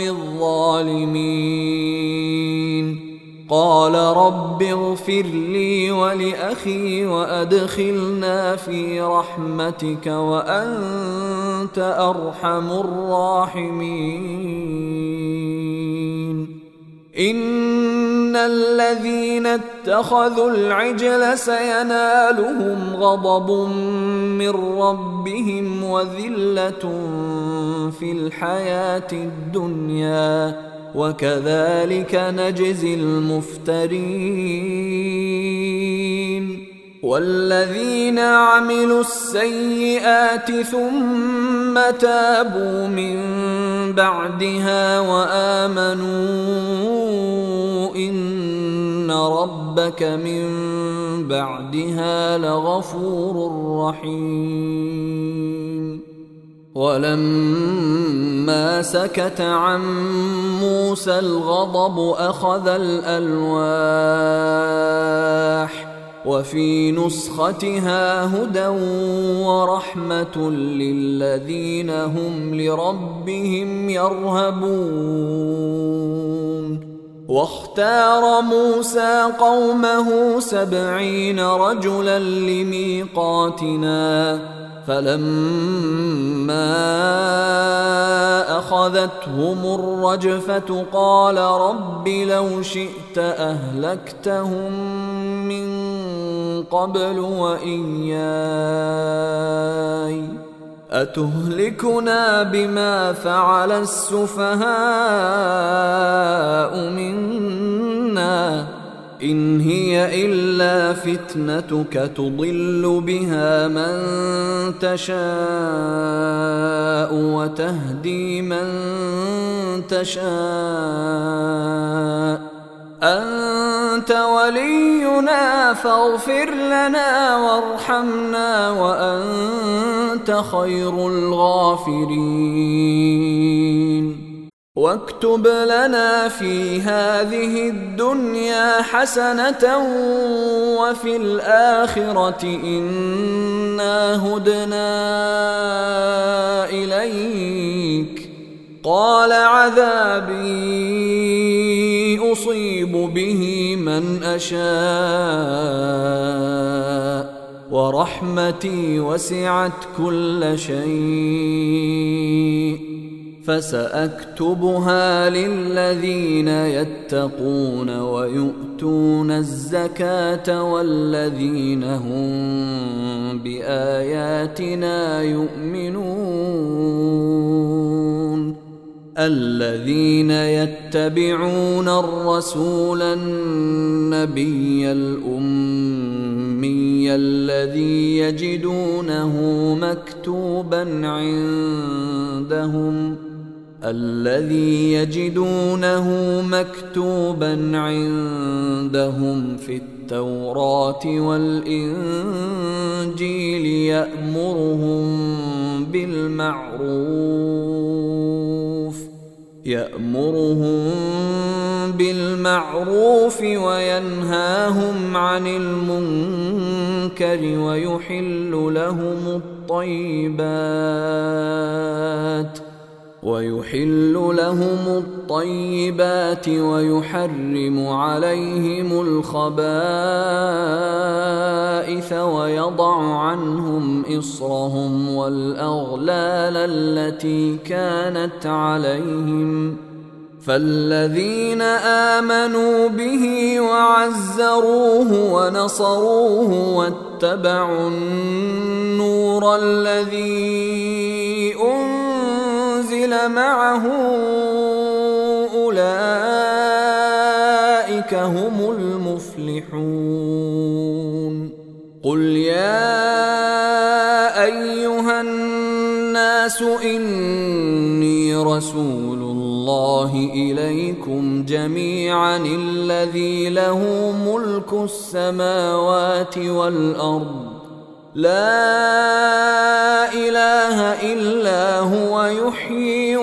الظالمين قال رب اغفر لي ولأخي وأدخلنا في رحمتك وأنت أرحم الراحمين إن الذين اتخذوا العجل سينالهم غضب من ربهم وذلة في الحياة الدنيا وكذلك نجزي المفترين والذين عملوا السيئات ثم تابوا من بعدها وآمنوا إن ربك من بعدها لغفور رحيم. ولما سكت عن موسى الغضب أخذ الألواح وفي نسختها هدى ورحمة للذين هم لربهم يرهبون. واختار موسى قومه سبعين رجلا لميقاتنا فلما أخذتهم الرجفة قال رب لو شئت أهلكتهم من قبل وإياي أتهلكنا بما فعل السفهاء منا إن هي إلا فتنتك تضل بها من تشاء وتهدي من تشاء أنت ولينا فاغفر لنا وارحمنا وأنت خير الغافرين. واكتب لنا في هذه الدنيا حسنة وفي الآخرة إنا هدنا إليك. قال عذابي أصيب به من أشاء ورحمتي وسعت كل شيء فسأكتبها للذين يتقون ويؤتون الزكاة والذين هم بآياتنا يؤمنون. الذين يتبعون الرسول النبي الأمي الذي يجدونه مكتوبا عندهم الذي يجدونه مكتوبا عندهم في التوراة والإنجيل يأمرهم بالمعروف يأمرهم بالمعروف وينهاهم عن المنكر ويحل لهم الطيبات ويحل لهم الطيبات ويحرم عليهم الخبائث ويضع عنهم إصرهم والأغلال التي كانت عليهم. فالذين آمنوا به وعزروه ونصروه واتبعوا النور الذي أنزل معه أولئك هم المفلحون. قل يا أيها الناس إني رسول الله إليكم جميعا الذي له ملك السماوات والأرض لا إله إلا هو يحيي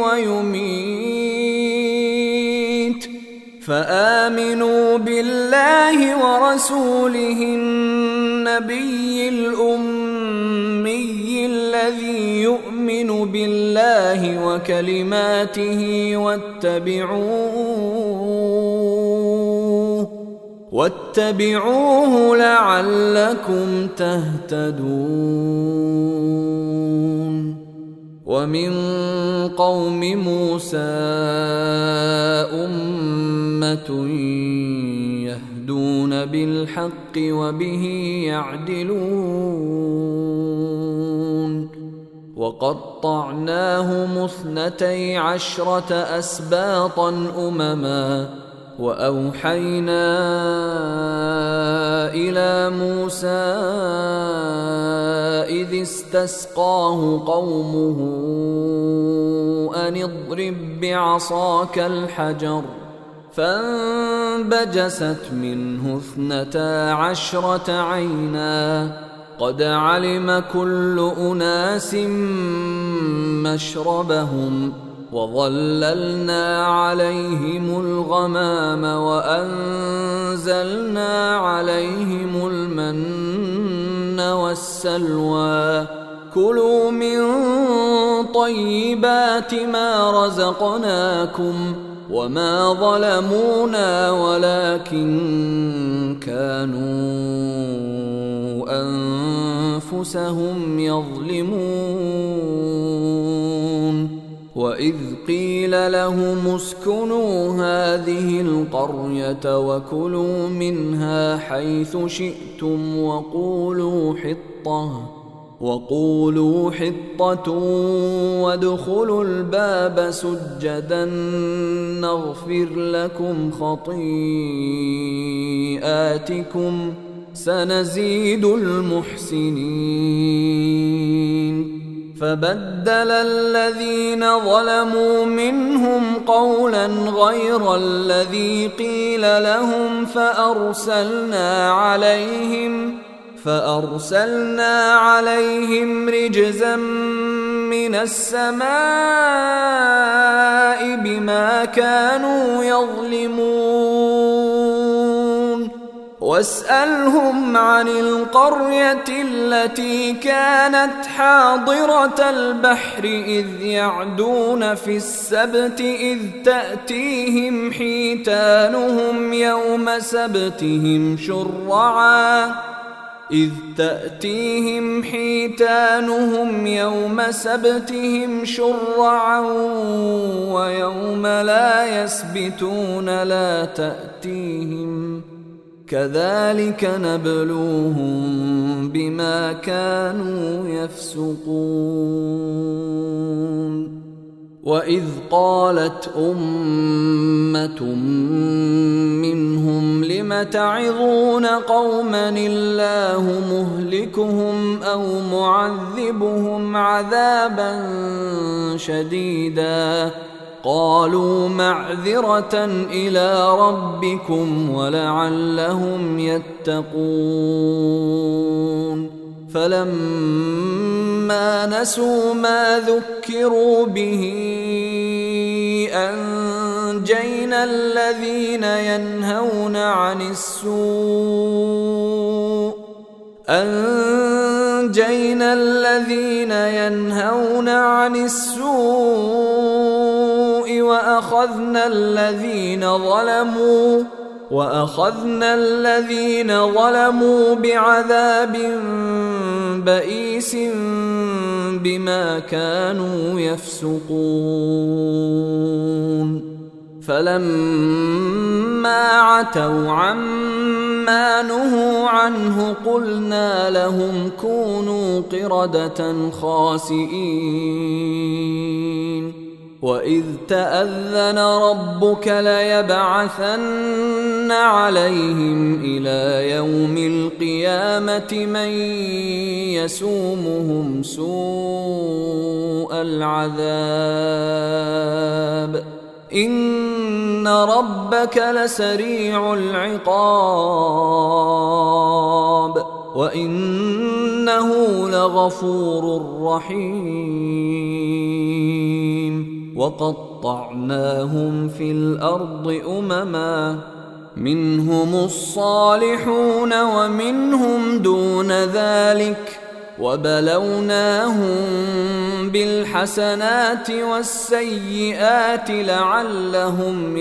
ويميت فآمنوا بالله ورسوله النبي الأمي الذي يؤمن بالله وكلماته واتبعوه واتبعوه لعلكم تهتدون. ومن قوم موسى أمة يهدون بالحق وبه يعدلون. وقطعناهم اثنتي عشرة أسباطا أمما وأوحينا إلى موسى إذ استسقاه قومه أن اضرب بعصاك الحجر فانبجست منه اثنتا عشرة عينا قد علم كل أناس مشربهم وظللنا عليهم الغمام وأنزلنا عليهم المن والسلوى كلوا من طيبات ما رزقناكم وما ظلمونا ولكن كانوا أنفسهم يظلمون وإذ قيل لهم اسكنوا هذه القرية وكلوا منها حيث شئتم وقولوا حطة وقولوا حطة وادخلوا الباب سجدا نغفر لكم خطيئاتكم سنزيد المحسنين فبدل الذين ظلموا منهم قولا غير الذي قيل لهم فأرسلنا عليهم فأرسلنا عليهم رجزا من السماء بما كانوا يظلمون واسألهم عن القرية التي كانت حاضرة البحر إذ يعدون في السبت إذ تأتيهم حيتانهم يوم سبتهم شرعا إذ تأتيهم حيتانهم يوم سبتهم شرعا ويوم لا يسبتون لا تأتيهم كذلك نبلوهم بما كانوا يفسقون وإذ قالت أمة منهم لم تعظون قوما الله مهلكهم أو معذبهم عذابا شديدا قالوا معذرة إلى ربكم ولعلهم يتقون فلما نسوا ما ذكروا به أنجينا الذين ينهون عن السوء أنجينا الذين ينهون عن السوء وأخذنا الذين ظلموا وأخذنا الذين ظلموا بعذاب بئيس بما كانوا يفسقون فلما عتوا عما نهوا عنه قلنا لهم كونوا قردة خاسئين وإذ تأذن ربك ليبعثن عليهم إلى يوم القيامة من يسومهم سوء العذاب إن ربك لسريع العقاب وإنه لغفور رحيم وقطعناهم في الأرض أمما منهم الصالحون ومنهم دون ذلك وبلوناهم بالحسنات والسيئات لعلهم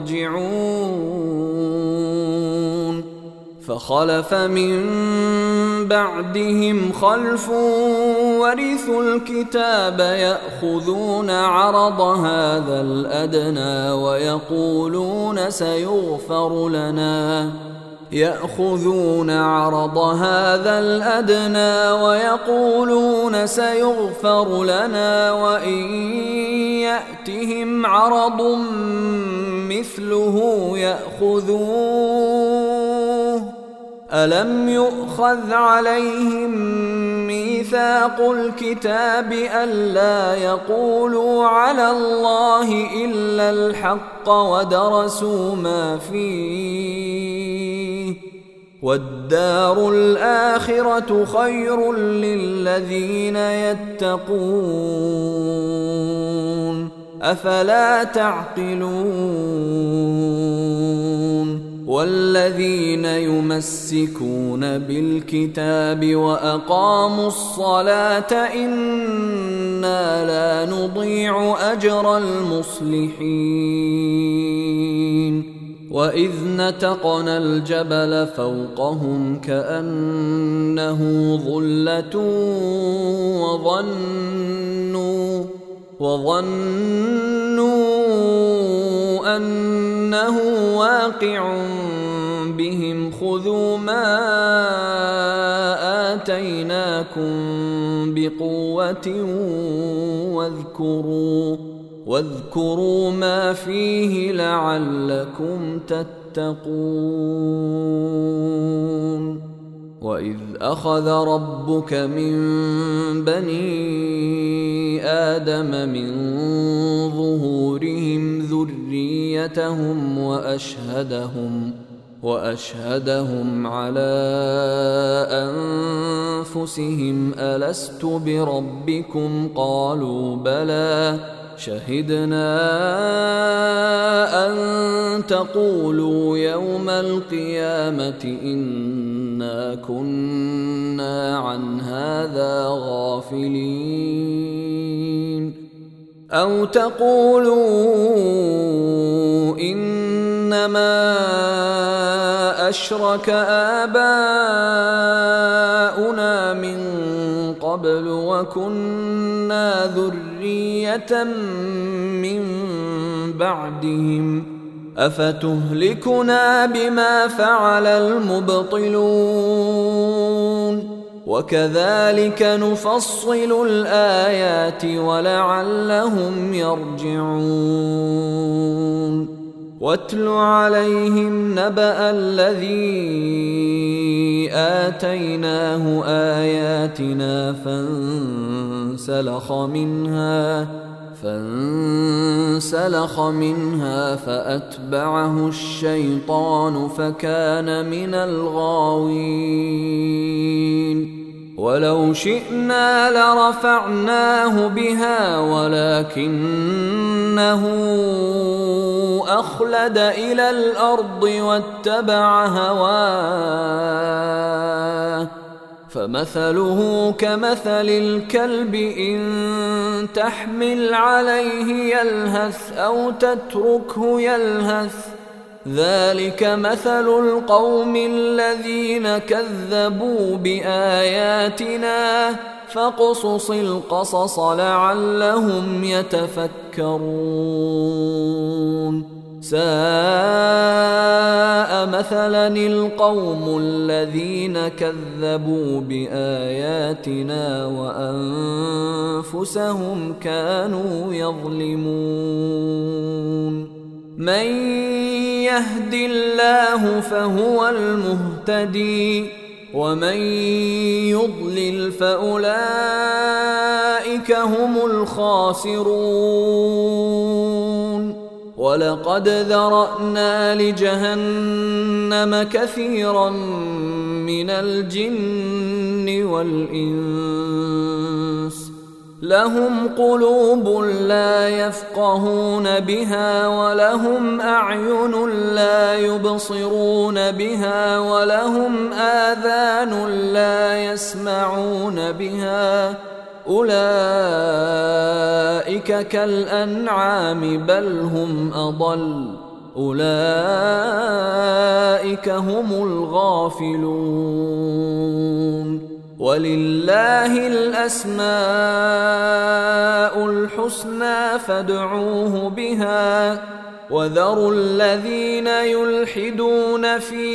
يرجعون فخلف من بعدهم خلف ورثوا الكتاب يأخذون عرض هذا الأدنى ويقولون سيغفر لنا يأخذون عرض هذا الأدنى ويقولون سيغفر لنا وإن يأتهم عرض مثله يأخذوه ألم يؤخذ عليهم ميثاق الكتاب ألا يقولوا على الله إلا الحق ودرسوا ما فيه والدار الآخرة خير للذين يتقون أفلا تعقلون والذين يمسكون بالكتاب وأقاموا الصلاة إنا لا نضيع أجر المصلحين وإذ نتقنا الجبل فوقهم كأنه ظلة وظنوا وظنوا أنه واقع بهم خذوا ما آتيناكم بقوة واذكروا واذكروا ما فيه لعلكم تتقون وإذ أخذ ربك من بني آدم من ظهورهم ذريتهم وأشهدهم وأشهدهم على أنفسهم ألست بربكم قالوا بلى شهدنا أن تقولوا يوم القيامة إنا كنا عن هذا غافلين أو تقولوا إنما أشرك آباؤنا من قبل وكنا ذرية من بعدهم أفتهلكنا بما فعل المبطلون وكذلك نفصل الآيات ولعلهم يرجعون واتل عليهم نبأ الذي آتيناه آياتنا فانسلخ منها فانسلخ منها فأتبعه الشيطان فكان من الغاوين ولو شئنا لرفعناه بها ولكنه أخلد إلى الأرض واتبع هواه فمثله كمثل الكلب إن تحمل عليه يلهث أو تتركه يلهث ذلك مثل القوم الذين كذبوا بآياتنا فاقصص القصص لعلهم يتفكرون ساء مثلا القوم الذين كذبوا بآياتنا وأنفسهم كانوا يظلمون من يهد الله فهو المهتدي ومن يضلل فأولئك هم الخاسرون ولقد ذرأنا لجهنم كثيرا من الجن والإنس لهم قلوب لا يفقهون بها ولهم أعين لا يبصرون بها ولهم آذان لا يسمعون بها أولئك كالأنعام بل هم أضل أولئك هم الغافلون ولله الأسماء الحسنى فادعوه بها وذروا الذين يلحدون في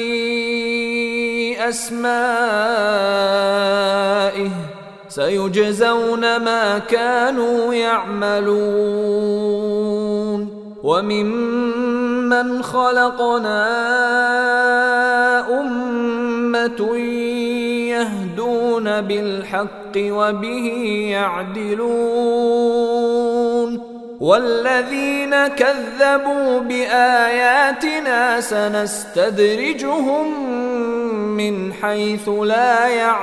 أسمائه سيجزون ما كانوا يعملون وممن خلقنا أمة يهدون بالحق وبه يعدلون والذين كذبوا بآياتنا سنستدرجهم من حيث لا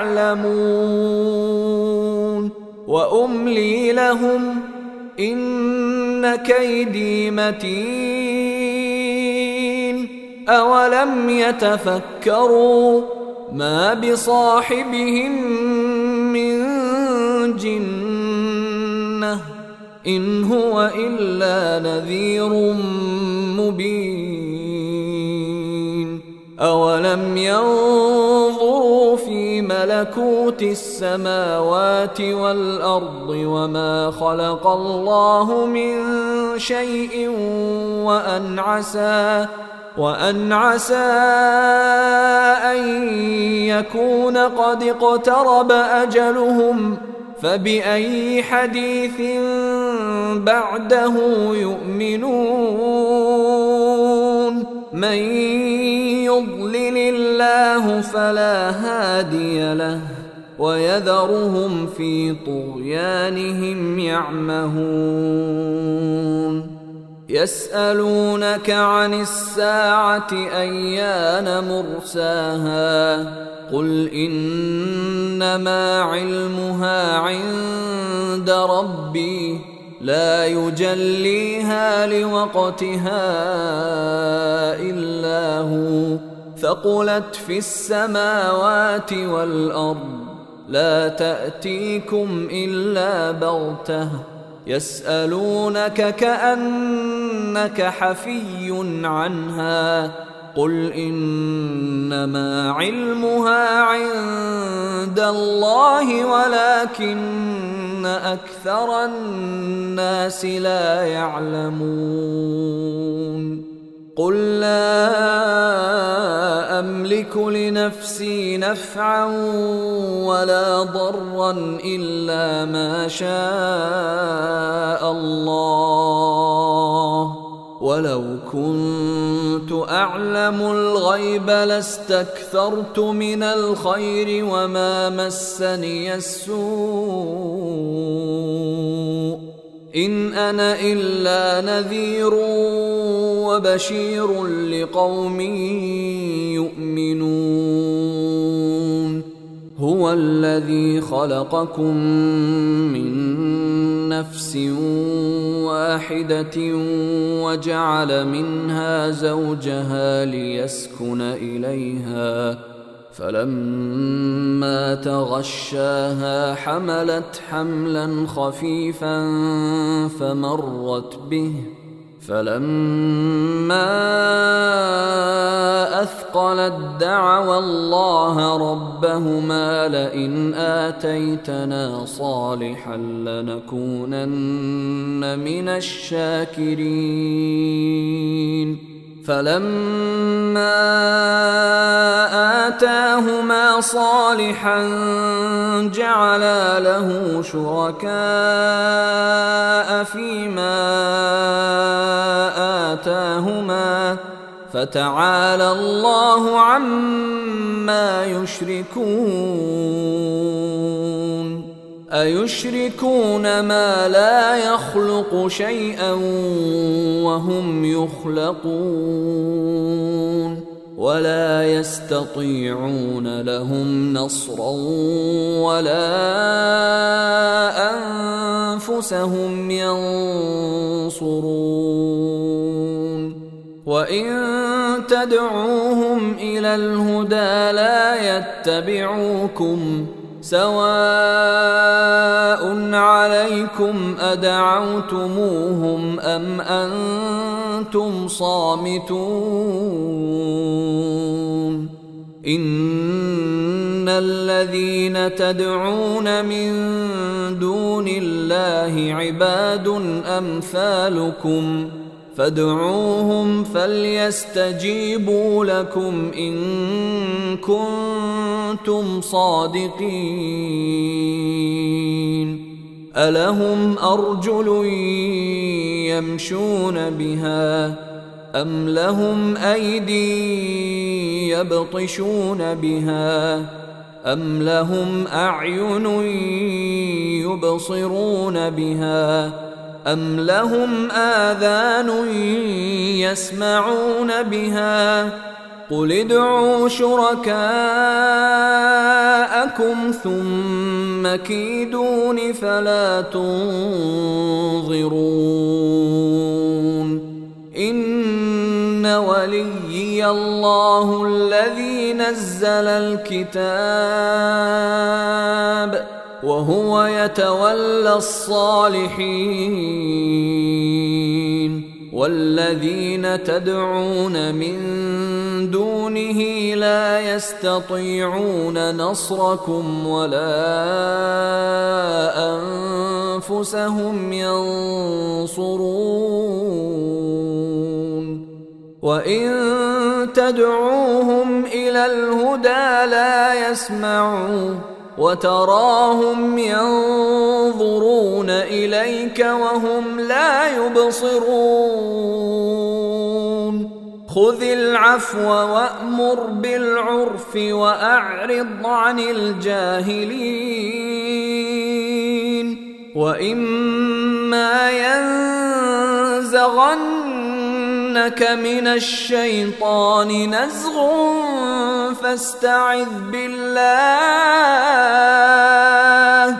يعلمون وأملي لهم إن كيدي متين أولم يتفكروا ما بصاحبهم من جنة إن هو إلا نذير مبين أولم ينظروا في ملكوت السماوات والأرض وما خلق الله من شيء وأن عسى وأن عسى أن يكون قد اقترب أجلهم فبأي حديث بعده يؤمنون من يضلل الله فلا هادي له ويذرهم في طغيانهم يعمهون يسألونك عن الساعة أيان مرساها قل إنما علمها عند ربي لا يجليها لوقتها إلا هو ثقلت في السماوات والأرض لا تأتيكم إلا بغتة يسألونك كأنك حفي عنها قل إنما علمها عند الله ولكن أكثر الناس لا يعلمون قل لا أملك لنفسي نفعا ولا ضرا إلا ما شاء الله ولو كنت أعلم الغيب لاستكثرت من الخير وما مسني السوء إن أنا إلا نذير وبشير لقوم يؤمنون هو الذي خلقكم من نفس واحدة وجعل منها زوجها ليسكن إليها فلما تغشاها حملت حملا خفيفا فمرت به فلما أثقلت دعوا الله ربهما لئن آتيتنا صالحا لنكونن من الشاكرين فلما آتاهما صالحا جعلا له شركاء فيما آتاهما فتعالى الله عما يشركون أيشركون ما لا يخلق شيئا وهم يخلقون ولا يستطيعون لهم نصرا ولا أنفسهم ينصرون وإن تدعوهم إلى الهدى لا يتبعوكم سواء عليكم أدعوتموهم أم أنتم صامتون إن الذين تدعون من دون الله عباد أمثالكم فادعوهم فليستجيبوا لكم إن كنتم صادقين ألهم أرجل يمشون بها أم لهم أيدي يبطشون بها أم لهم أعين يبصرون بها أم لهم آذان يسمعون بها قل ادعوا شركاءكم ثم كيدون فلا تنظرون إن وليي الله الذي نزل الكتاب وهو يتولى الصالحين والذين تدعون من دونه لا يستطيعون نصركم ولا أنفسهم ينصرون وإن تدعوهم إلى الهدى لا يسمعون وتراهم ينظرون إليك وهم لا يبصرون خذ العفو وأمر بالعرف وأعرض عن الجاهلين وإما ينزغنك من الشيطان نزغ فاستعذ بالله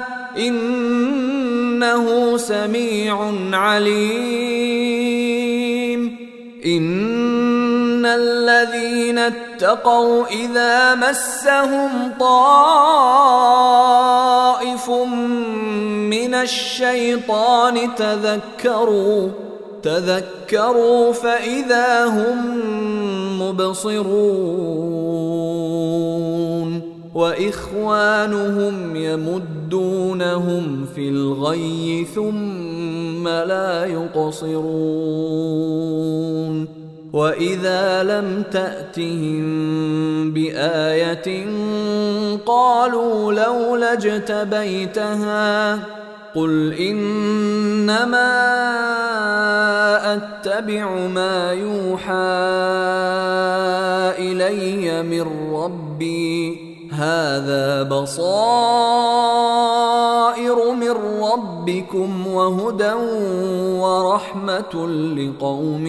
إنه سميع عليم إن الذين اتقوا إذا مسهم طائف من الشيطان تذكروا تذكروا فإذا هم مبصرون وإخوانهم يمدونهم في الغي ثم لا يقصرون وإذا لم تأتهم بآية قالوا لولا اجتبيتها قل إنما أتبع ما يوحى إلي من ربي هذا بصائر من ربكم وهدى ورحمة لقوم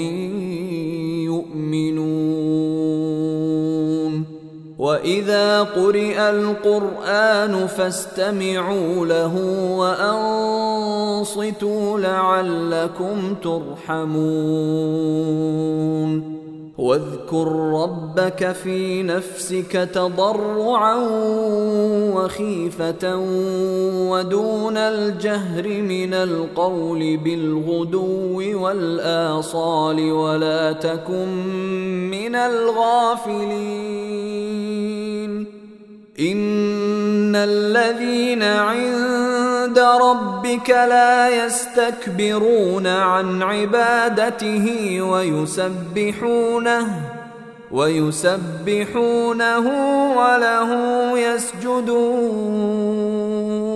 يؤمنون وإذا قرئ القرآن فاستمعوا له وأنصتوا لعلكم ترحمون واذكر ربك في نفسك تضرعا وخيفة ودون الجهر من القول بالغدو والآصال ولا تكن من الغافلين إن الذين عند ربك لا يستكبرون عن عبادته ويسبحونه ويسبحونه وله يسجدون